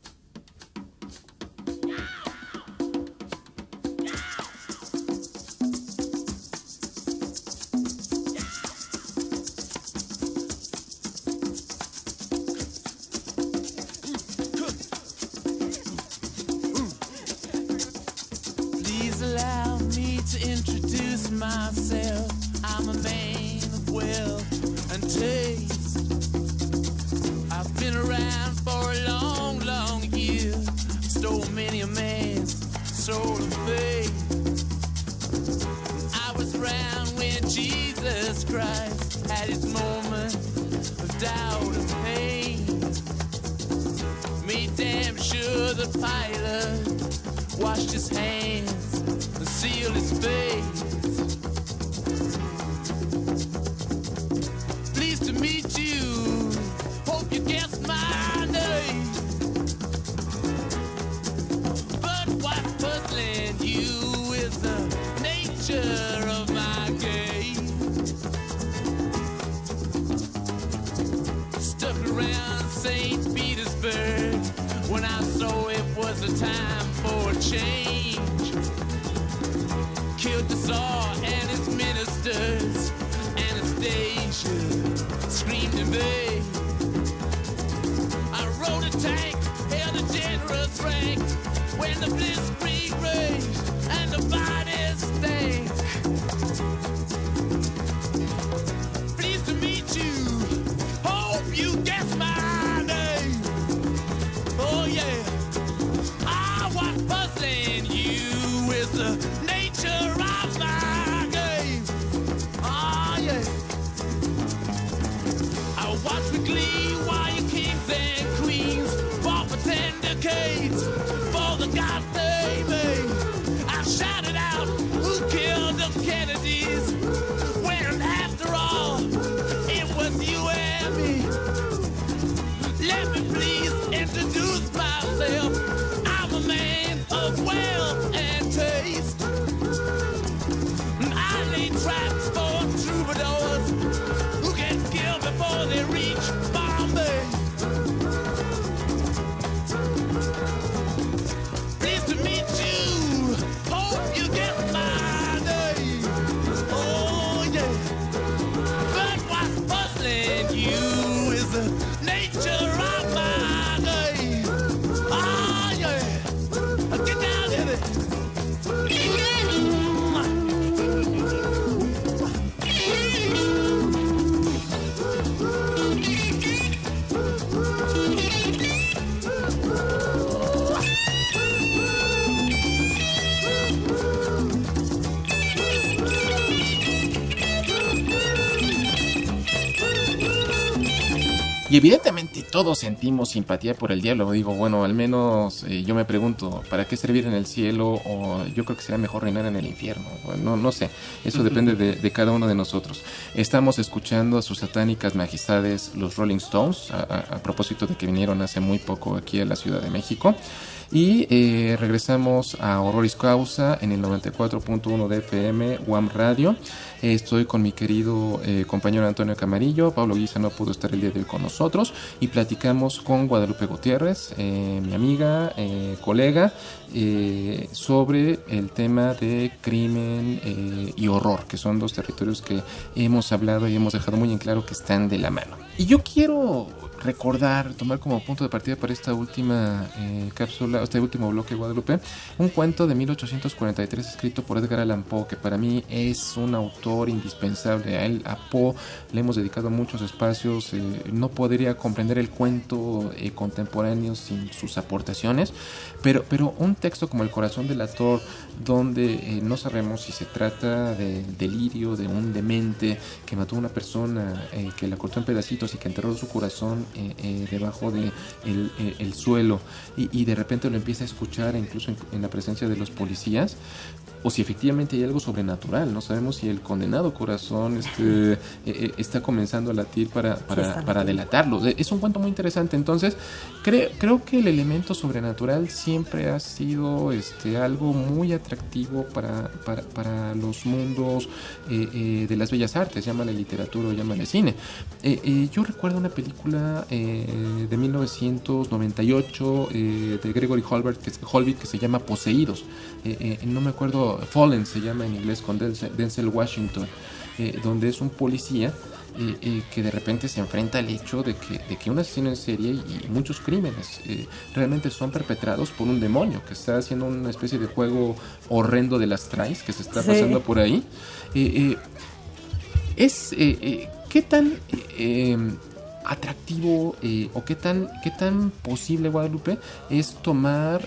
Myself, I'm a man of wealth and taste. I've been around for a long, long year. Stole many a man's soul of faith. I was around when Jesus Christ had his moment of doubt and pain. Made damn sure the pilot washed his hands and sealed his face. Meet you, hope you guessed my name. But what's puzzling you is the nature of my game. Stuck around St. Petersburg when I saw it was a time for a change. Killed the Tsar and his ministers, Anastasia screamed in vain. I rode a tank, held a generous rank when the blitzkrieg raged and the bodies stank. Pleased to meet you, hope you guessed my name. Oh yeah, what's puzzling you is the nature of my game. Oh yeah. Watch with glee while your kings and queens fought for 10 decades for the gods they made. I shouted out, who killed the Kennedys? When after all, it was you and me. Let me please introduce myself. I'm a man of wealth and taste. I lay traps for troubadours who get killed before they reach Bombay. Pleased to meet you, hope you get my name. Oh yeah, but what's puzzling you is the nature of my game. Oh yeah, get down in it. Y evidentemente todos sentimos simpatía por el diablo. Digo, bueno, al menos yo me pregunto, ¿para qué servir en el cielo? O yo creo que sería mejor reinar en el infierno. No sé, eso depende de cada uno de nosotros. Estamos escuchando a sus satánicas majestades, los Rolling Stones, a propósito de que vinieron hace muy poco aquí a la Ciudad de México. Y regresamos a Horroris Causa en el 94.1 de FM, UAM Radio. Estoy con mi querido compañero Antonio Camarillo. Pablo Guisa no pudo estar el día de hoy con nosotros y platicamos con Guadalupe Gutiérrez, mi amiga, colega, sobre el tema de crimen y horror, que son dos territorios que hemos hablado y hemos dejado muy en claro que están de la mano. Y yo quiero tomar como punto de partida para esta última cápsula, este último bloque, Guadalupe, un cuento de 1843 escrito por Edgar Allan Poe, que para mí es un autor indispensable. A Poe le hemos dedicado muchos espacios. No podría comprender el cuento contemporáneo sin sus aportaciones, pero un texto como El corazón del actor, donde no sabemos si se trata del delirio de un demente que mató a una persona, que la cortó en pedacitos y que enterró su corazón debajo de el suelo, y de repente lo empieza a escuchar incluso en la presencia de los policías, o si efectivamente hay algo sobrenatural. No sabemos si el condenado corazón está comenzando a latir para delatarlo. Es un cuento muy interesante. Entonces creo que el elemento sobrenatural siempre ha sido algo muy atractivo para los mundos de las bellas artes, llámale literatura o llámale cine. Yo recuerdo una película de 1998 de Gregory Holbein que se llama Poseídos. No me acuerdo, Fallen se llama en inglés, con Denzel Washington, donde es un policía que de repente se enfrenta al hecho de que un asesino en serie y muchos crímenes realmente son perpetrados por un demonio que está haciendo una especie de juego horrendo de las traes que se está pasando por ahí. ¿Qué tan atractivo o qué tan posible, Guadalupe, es tomar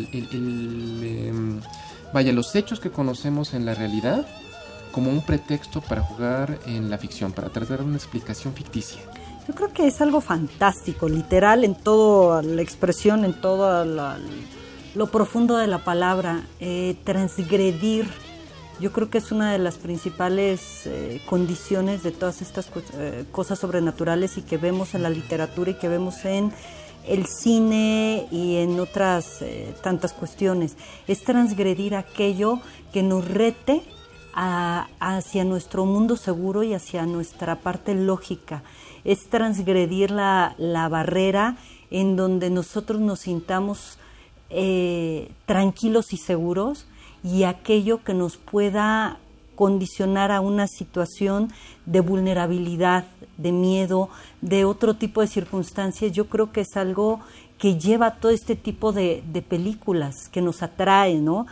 los hechos que conocemos en la realidad como un pretexto para jugar en la ficción, para tratar de una explicación ficticia? Yo creo que es algo fantástico, literal, en toda la expresión, en todo lo profundo de la palabra. Transgredir, yo creo que es una de las principales condiciones de todas estas cosas sobrenaturales y que vemos en la literatura y que vemos en el cine y en otras tantas cuestiones. Es transgredir aquello que nos rete hacia nuestro mundo seguro y hacia nuestra parte lógica. Es transgredir la barrera en donde nosotros nos sintamos tranquilos y seguros, y aquello que nos pueda condicionar a una situación de vulnerabilidad, de miedo, de otro tipo de circunstancias. Yo creo que es algo que lleva todo este tipo de películas, que nos atrae, ¿no?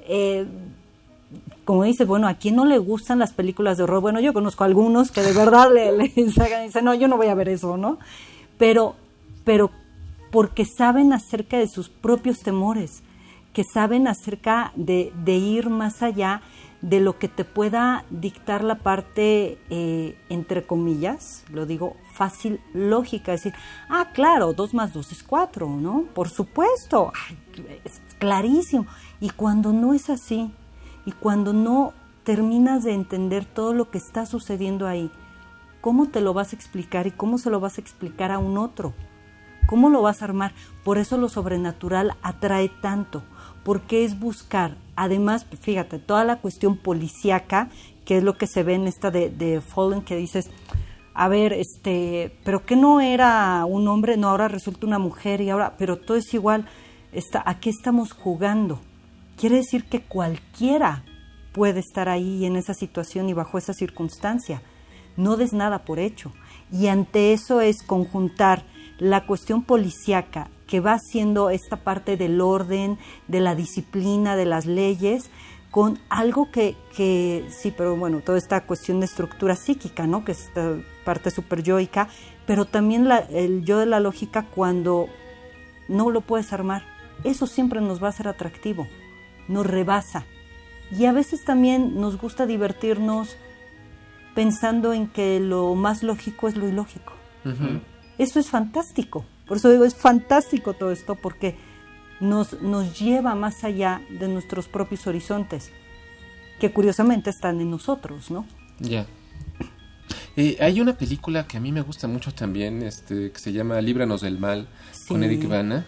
Como dices, bueno, ¿a quién no le gustan las películas de horror? Bueno, yo conozco algunos que de verdad le dicen, no, yo no voy a ver eso, ¿no? Pero porque saben acerca de sus propios temores, que saben acerca de ir más allá de lo que te pueda dictar la parte, entre comillas, lo digo, fácil, lógica, decir, claro, 2 más 2 es 4, ¿no? Por supuesto, es clarísimo. Y cuando no es así, y cuando no terminas de entender todo lo que está sucediendo ahí, ¿cómo te lo vas a explicar y cómo se lo vas a explicar a un otro? ¿Cómo lo vas a armar? Por eso lo sobrenatural atrae tanto, porque es buscar, además, fíjate, toda la cuestión policíaca, que es lo que se ve en esta de Fallen, que dices, a ver, pero que no era un hombre, no, ahora resulta una mujer, y ahora, pero todo es igual. ¿A qué estamos jugando? Quiere decir que cualquiera puede estar ahí en esa situación y bajo esa circunstancia. No des nada por hecho. Y ante eso es conjuntar la cuestión policíaca, que va siendo esta parte del orden, de la disciplina, de las leyes, con algo que sí, pero bueno, toda esta cuestión de estructura psíquica, ¿no? Que es esta parte superyoica, pero también el yo de la lógica cuando no lo puedes armar. Eso siempre nos va a ser atractivo, nos rebasa. Y a veces también nos gusta divertirnos pensando en que lo más lógico es lo ilógico. Uh-huh. Eso es fantástico. Por eso digo, es fantástico todo esto, porque nos lleva más allá de nuestros propios horizontes, que curiosamente están en nosotros, ¿no? Ya. Hay una película que a mí me gusta mucho también, que se llama Líbranos del Mal, sí, con Eric Bana.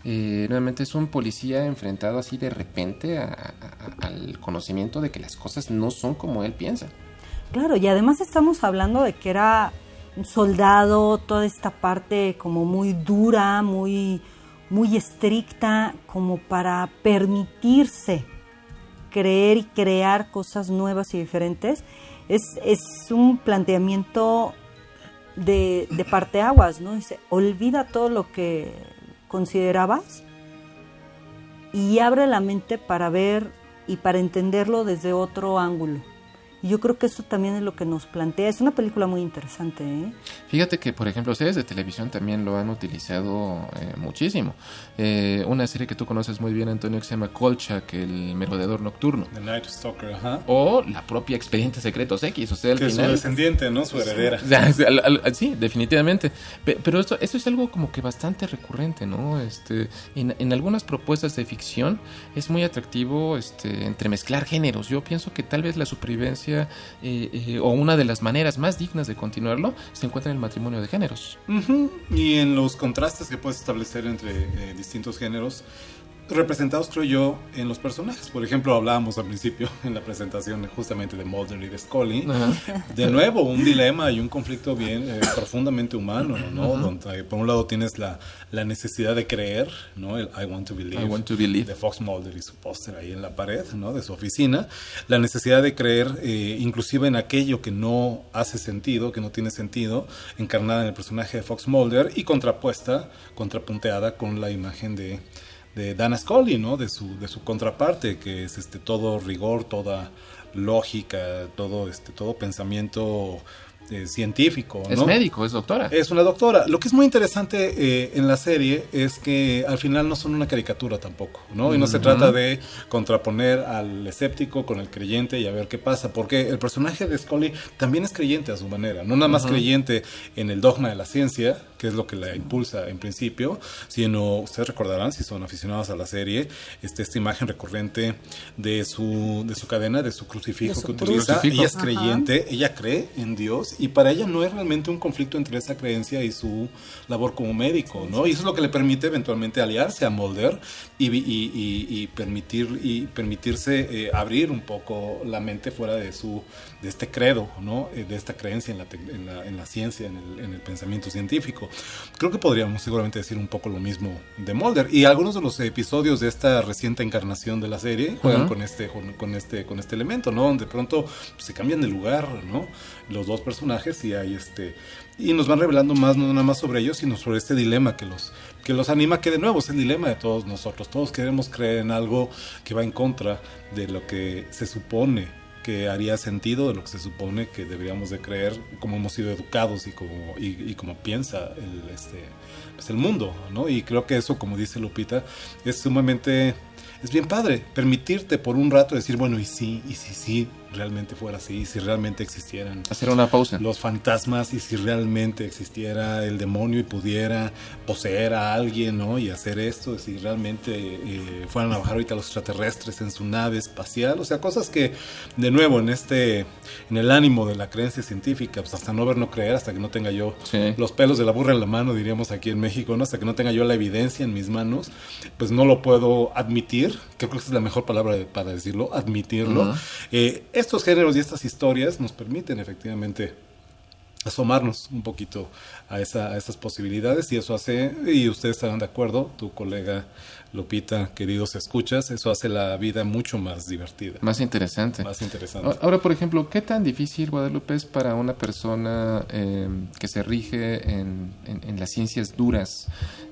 nuevamente es un policía enfrentado así de repente al conocimiento de que las cosas no son como él piensa. Claro, y además estamos hablando de que era un soldado, toda esta parte como muy dura, muy estricta, como para permitirse creer y crear cosas nuevas y diferentes. Es un planteamiento de parteaguas, ¿no? Dice, olvida todo lo que considerabas y abre la mente para ver y para entenderlo desde otro ángulo. Y yo creo que eso también es lo que nos plantea. Es una película muy interesante, ¿eh? Fíjate que, por ejemplo, series de televisión también lo han utilizado muchísimo. Una serie que tú conoces muy bien, Antonio, que se llama Kolchak, el merodeador nocturno. The Night Stalker, ajá. O la propia Expedientes Secretos X, o sea, al que final... es su descendiente, ¿no? Su heredera. Sí, definitivamente. Pero esto es algo como que bastante recurrente, ¿no? En algunas propuestas de ficción es muy atractivo entremezclar géneros. Yo pienso que tal vez la supervivencia o una de las maneras más dignas de continuarlo se encuentra en el matrimonio de géneros. Uh-huh. Y en los contrastes que puedes establecer entre distintos géneros representados, creo yo, en los personajes. Por ejemplo, hablábamos al principio en la presentación justamente de Mulder y de Scully. Uh-huh. De nuevo, un dilema y un conflicto bien profundamente humano, ¿no? Uh-huh. Donde por un lado tienes la necesidad de creer, ¿no? El I want to believe de Fox Mulder y su póster ahí en la pared, ¿no? De su oficina. La necesidad de creer inclusive en aquello que no hace sentido, que no tiene sentido, encarnada en el personaje de Fox Mulder y contrapunteada con la imagen de Dana Scully, ¿no? De su contraparte, que es todo rigor, toda lógica, todo pensamiento científico, ¿no? Es médico, es doctora. Es una doctora. Lo que es muy interesante en la serie es que al final no son una caricatura tampoco, ¿no? Y no se trata de contraponer al escéptico con el creyente y a ver qué pasa, porque el personaje de Scully también es creyente a su manera, no nada más creyente en el dogma de la ciencia, que es lo que la impulsa en principio, sino, ustedes recordarán, si son aficionados a la serie, esta imagen recurrente de su cadena, de su crucifijo que utiliza. Ella es creyente, ella cree en Dios, y para ella no es realmente un conflicto entre esa creencia y su labor como médico, ¿no? Y eso es lo que le permite eventualmente aliarse a Mulder y permitirse abrir un poco la mente fuera de este credo, ¿no? De esta creencia en la ciencia, en el pensamiento científico. Creo que podríamos seguramente decir un poco lo mismo de Mulder, y algunos de los episodios de esta reciente encarnación de la serie juegan con este elemento, ¿no? Donde de pronto se cambian de lugar, ¿no? Los dos personajes y nos van revelando más, no nada más sobre ellos, sino sobre este dilema que los anima, que de nuevo es el dilema de todos nosotros. Todos queremos creer en algo que va en contra de lo que se supone que haría sentido, de lo que se supone que deberíamos de creer, como hemos sido educados y como piensa el mundo, ¿no? Y creo que eso, como dice Lupita, es bien padre, permitirte por un rato decir, bueno, y si realmente fuera así, si realmente existieran hacer una pausa, los fantasmas, y si realmente existiera el demonio y pudiera poseer a alguien, ¿no? Y hacer esto, si realmente fueran a bajar ahorita los extraterrestres en su nave espacial, o sea, cosas que, de nuevo, en el ánimo de la creencia científica, pues hasta no ver, no creer, hasta que no tenga yo los pelos de la burra en la mano, diríamos aquí en México, ¿no? Hasta que no tenga yo la evidencia en mis manos, pues no lo puedo admitir. Creo que esa es la mejor palabra para decirlo, admitirlo. Estos géneros y estas historias nos permiten efectivamente asomarnos un poquito a esas posibilidades, y eso hace, y ustedes estarán de acuerdo, tu colega Lupita, queridos escuchas, eso hace la vida mucho más divertida. Más interesante. Ahora, por ejemplo, ¿qué tan difícil, Guadalupe, es para una persona que se rige en las ciencias duras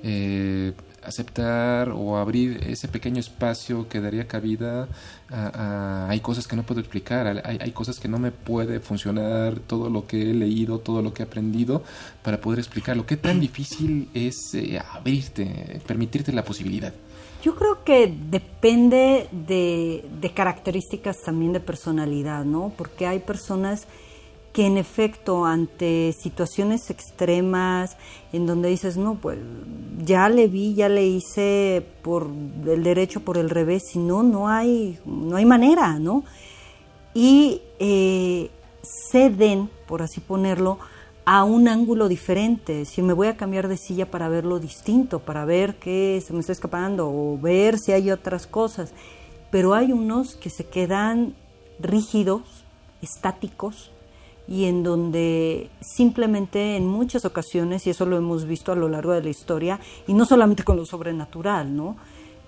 aceptar o abrir ese pequeño espacio que daría cabida a hay cosas que no puedo explicar, hay cosas que no me puede funcionar, todo lo que he leído, todo lo que he aprendido para poder explicarlo? ¿Qué tan difícil es abrirte, permitirte la posibilidad? Yo creo que depende de características también de personalidad, ¿no? Porque hay personas que en efecto ante situaciones extremas en donde dices, no, pues ya le hice por el derecho, por el revés, si no hay manera, ¿no? Y ceden, por así ponerlo, a un ángulo diferente, si me voy a cambiar de silla para verlo distinto, para ver qué se me está escapando o ver si hay otras cosas. Pero hay unos que se quedan rígidos, estáticos, y en donde simplemente en muchas ocasiones, y eso lo hemos visto a lo largo de la historia, y no solamente con lo sobrenatural, ¿no?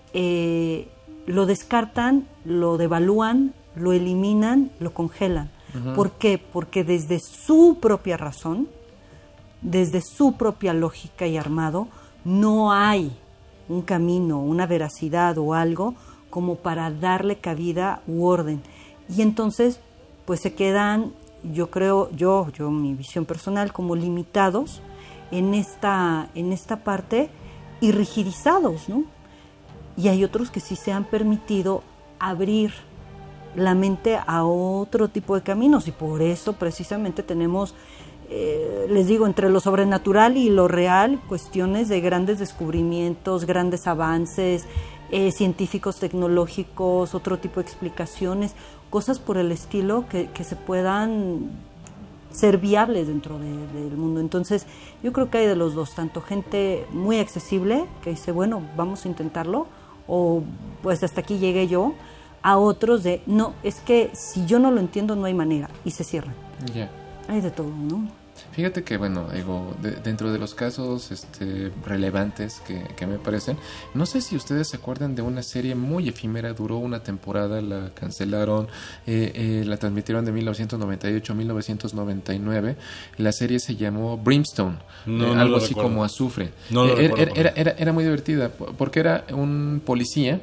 Lo descartan, lo devalúan, lo eliminan, lo congelan. Uh-huh. ¿Por qué? Porque desde su propia razón, desde su propia lógica y armado, no hay un camino, una veracidad o algo como para darle cabida u orden. Y entonces, pues se quedan, yo creo, yo mi visión personal, como limitados en esta parte y rigidizados, ¿no? Y hay otros que sí se han permitido abrir la mente a otro tipo de caminos, y por eso precisamente tenemos, les digo, entre lo sobrenatural y lo real, cuestiones de grandes descubrimientos, grandes avances científicos, tecnológicos, otro tipo de explicaciones, cosas por el estilo que se puedan ser viables dentro del mundo. Entonces yo creo que hay de los dos, tanto gente muy accesible que dice, bueno, vamos a intentarlo, o pues hasta aquí llegué yo, a otros de, no, es que si yo no lo entiendo no hay manera, y se cierran. Yeah. Hay de todo, ¿no? Fíjate que, bueno, digo, dentro de los casos relevantes que me parecen, no sé si ustedes se acuerdan de una serie muy efímera, duró una temporada, la cancelaron, la transmitieron de 1998 a 1999, la serie se llamó Brimstone, algo así como Azufre. Era muy divertida, porque era un policía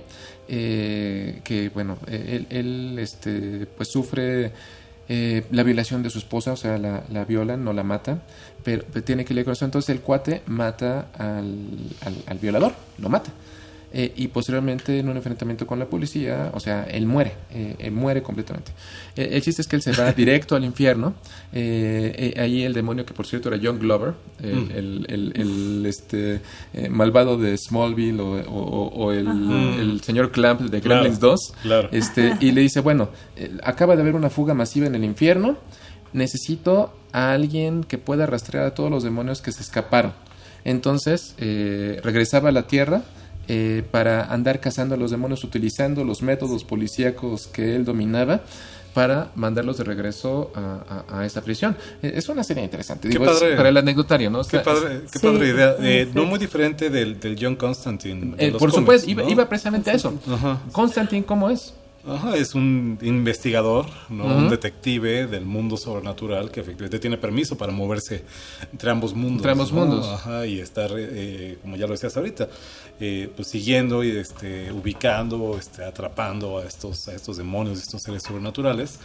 que, bueno, él pues sufre la violación de su esposa, o sea, la violan, no la matan, pero tiene que lidiar con eso. Entonces el cuate mata al violador, lo mata. Y posteriormente en un enfrentamiento con la policía, o sea, él muere completamente. El chiste es que él se va directo al infierno. Ahí el demonio, que por cierto era John Glover, el malvado de Smallville, o el señor Clamp de Gremlins 2, claro. Y le dice, bueno, acaba de haber una fuga masiva en el infierno, necesito a alguien que pueda rastrear a todos los demonios que se escaparon. Entonces regresaba a la Tierra para andar cazando a los demonios utilizando los métodos policíacos que él dominaba para mandarlos de regreso a esa prisión. Es una serie interesante. Digo, padre, es para el anecdotario, ¿no? Qué padre idea. No muy diferente del John Constantine. Por supuesto, iba precisamente a eso. Ajá. Constantine, ¿cómo es? Ajá, es un investigador, ¿no? Uh-huh. Un detective del mundo sobrenatural que efectivamente tiene permiso para moverse entre ambos mundos. Entre ambos mundos. Ajá, y estar, como ya lo decías ahorita, pues siguiendo y ubicando, atrapando a estos demonios, estos seres sobrenaturales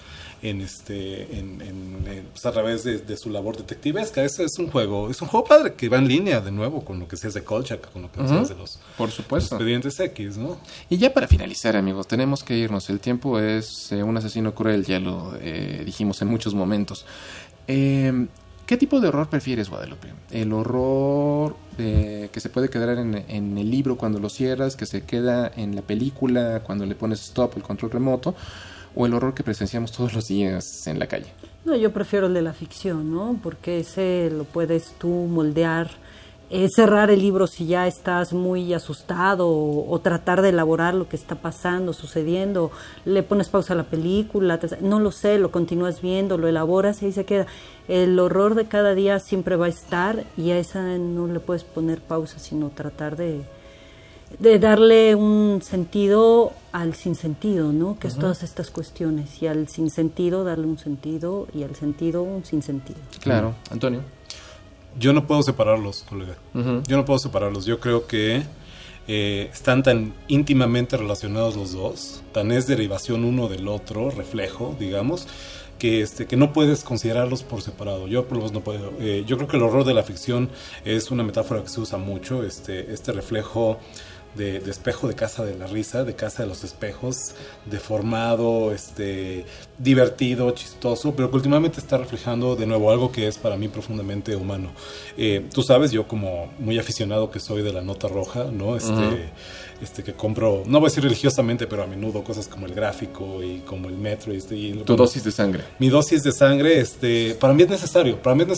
pues a través de su labor detectivesca. Ese es un juego padre que va en línea de nuevo con lo que seas de Kolchak, con lo que seas de los, por supuesto, Expedientes X, ¿no? Y ya para finalizar, amigos, tenemos que irnos. El tiempo es un asesino cruel, ya lo dijimos en muchos momentos. ¿Qué tipo de horror prefieres, Guadalupe? ¿El horror que se puede quedar en el libro cuando lo cierras, que se queda en la película cuando le pones stop, el control remoto, o el horror que presenciamos todos los días en la calle? No, yo prefiero el de la ficción, ¿no? Porque ese lo puedes tú moldear, cerrar el libro si ya estás muy asustado, o tratar de elaborar lo que está pasando, sucediendo, le pones pausa a la película, no lo sé, lo continúas viendo, lo elaboras y ahí se queda. El horror de cada día siempre va a estar, y a esa no le puedes poner pausa, sino tratar de darle un sentido al sinsentido, ¿no? Que es todas estas cuestiones, y al sinsentido darle un sentido, y al sentido un sinsentido. Claro. Antonio. Yo no puedo separarlos, colega. Uh-huh. Yo no puedo separarlos. Yo creo que están tan íntimamente relacionados los dos, tan es derivación uno del otro, reflejo, digamos, que no puedes considerarlos por separado. Yo por lo menos no puedo. Yo creo que el horror de la ficción es una metáfora que se usa mucho, este reflejo espejo de Casa de la Risa, de Casa de los Espejos, deformado, divertido, chistoso, pero que últimamente está reflejando de nuevo algo que es para mí profundamente humano. Tú sabes, yo como muy aficionado que soy de la nota roja, ¿no? Que compro, no voy a decir religiosamente, pero a menudo cosas como el Gráfico y como el Metro. Tu dosis de sangre. Mi dosis de sangre, para mí es necesario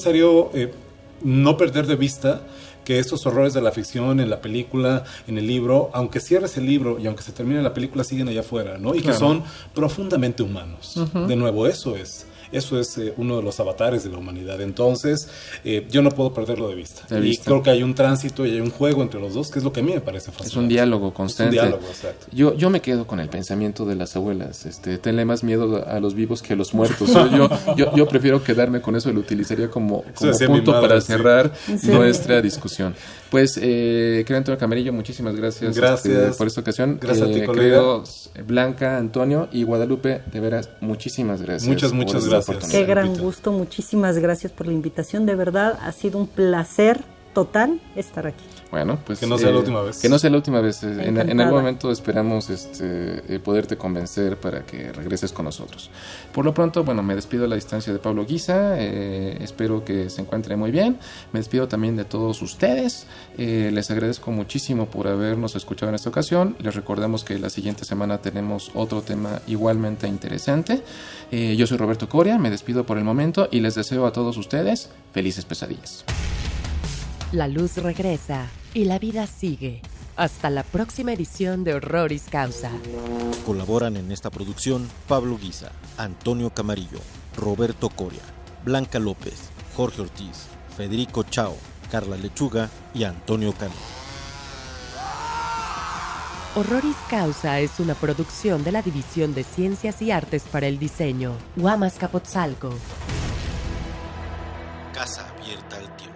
no perder de vista que estos horrores de la ficción en la película, en el libro, aunque cierres el libro y aunque se termine la película, siguen allá afuera, ¿no? Y claro, que son profundamente humanos. De nuevo, eso es uno de los avatares de la humanidad. Entonces, yo no puedo perderlo de vista. Y creo que hay un tránsito y hay un juego entre los dos, que es lo que a mí me parece fascinante. Es un diálogo constante. Es un diálogo, exacto. Yo me quedo con el pensamiento de las abuelas. Tenle más miedo a los vivos que a los muertos. Yo prefiero quedarme con eso y lo utilizaría como punto para cerrar nuestra discusión. Pues, querido Antonio Camarillo, muchísimas gracias, por esta ocasión. Gracias a ti, colega. Queridos Blanca, Antonio y Guadalupe, de veras, muchísimas gracias. Muchas gracias. Qué gran gusto, muchísimas gracias por la invitación, de verdad ha sido un placer total estar aquí. Bueno, pues que no sea la última vez. Que no sea la última vez. En algún momento esperamos poderte convencer para que regreses con nosotros. Por lo pronto, bueno, me despido a la distancia de Pablo Guisa. Espero que se encuentre muy bien. Me despido también de todos ustedes. Les agradezco muchísimo por habernos escuchado en esta ocasión. Les recordamos que la siguiente semana tenemos otro tema igualmente interesante. Yo soy Roberto Coria, me despido por el momento y les deseo a todos ustedes felices pesadillas. La luz regresa y la vida sigue. Hasta la próxima edición de Horroris Causa. Colaboran en esta producción Pablo Guisa, Antonio Camarillo, Roberto Coria, Blanca López, Jorge Ortiz, Federico Chao, Carla Lechuga y Antonio Cano. Horroris Causa es una producción de la División de Ciencias y Artes para el Diseño, Huamas Capotzalco. Casa abierta al tiempo.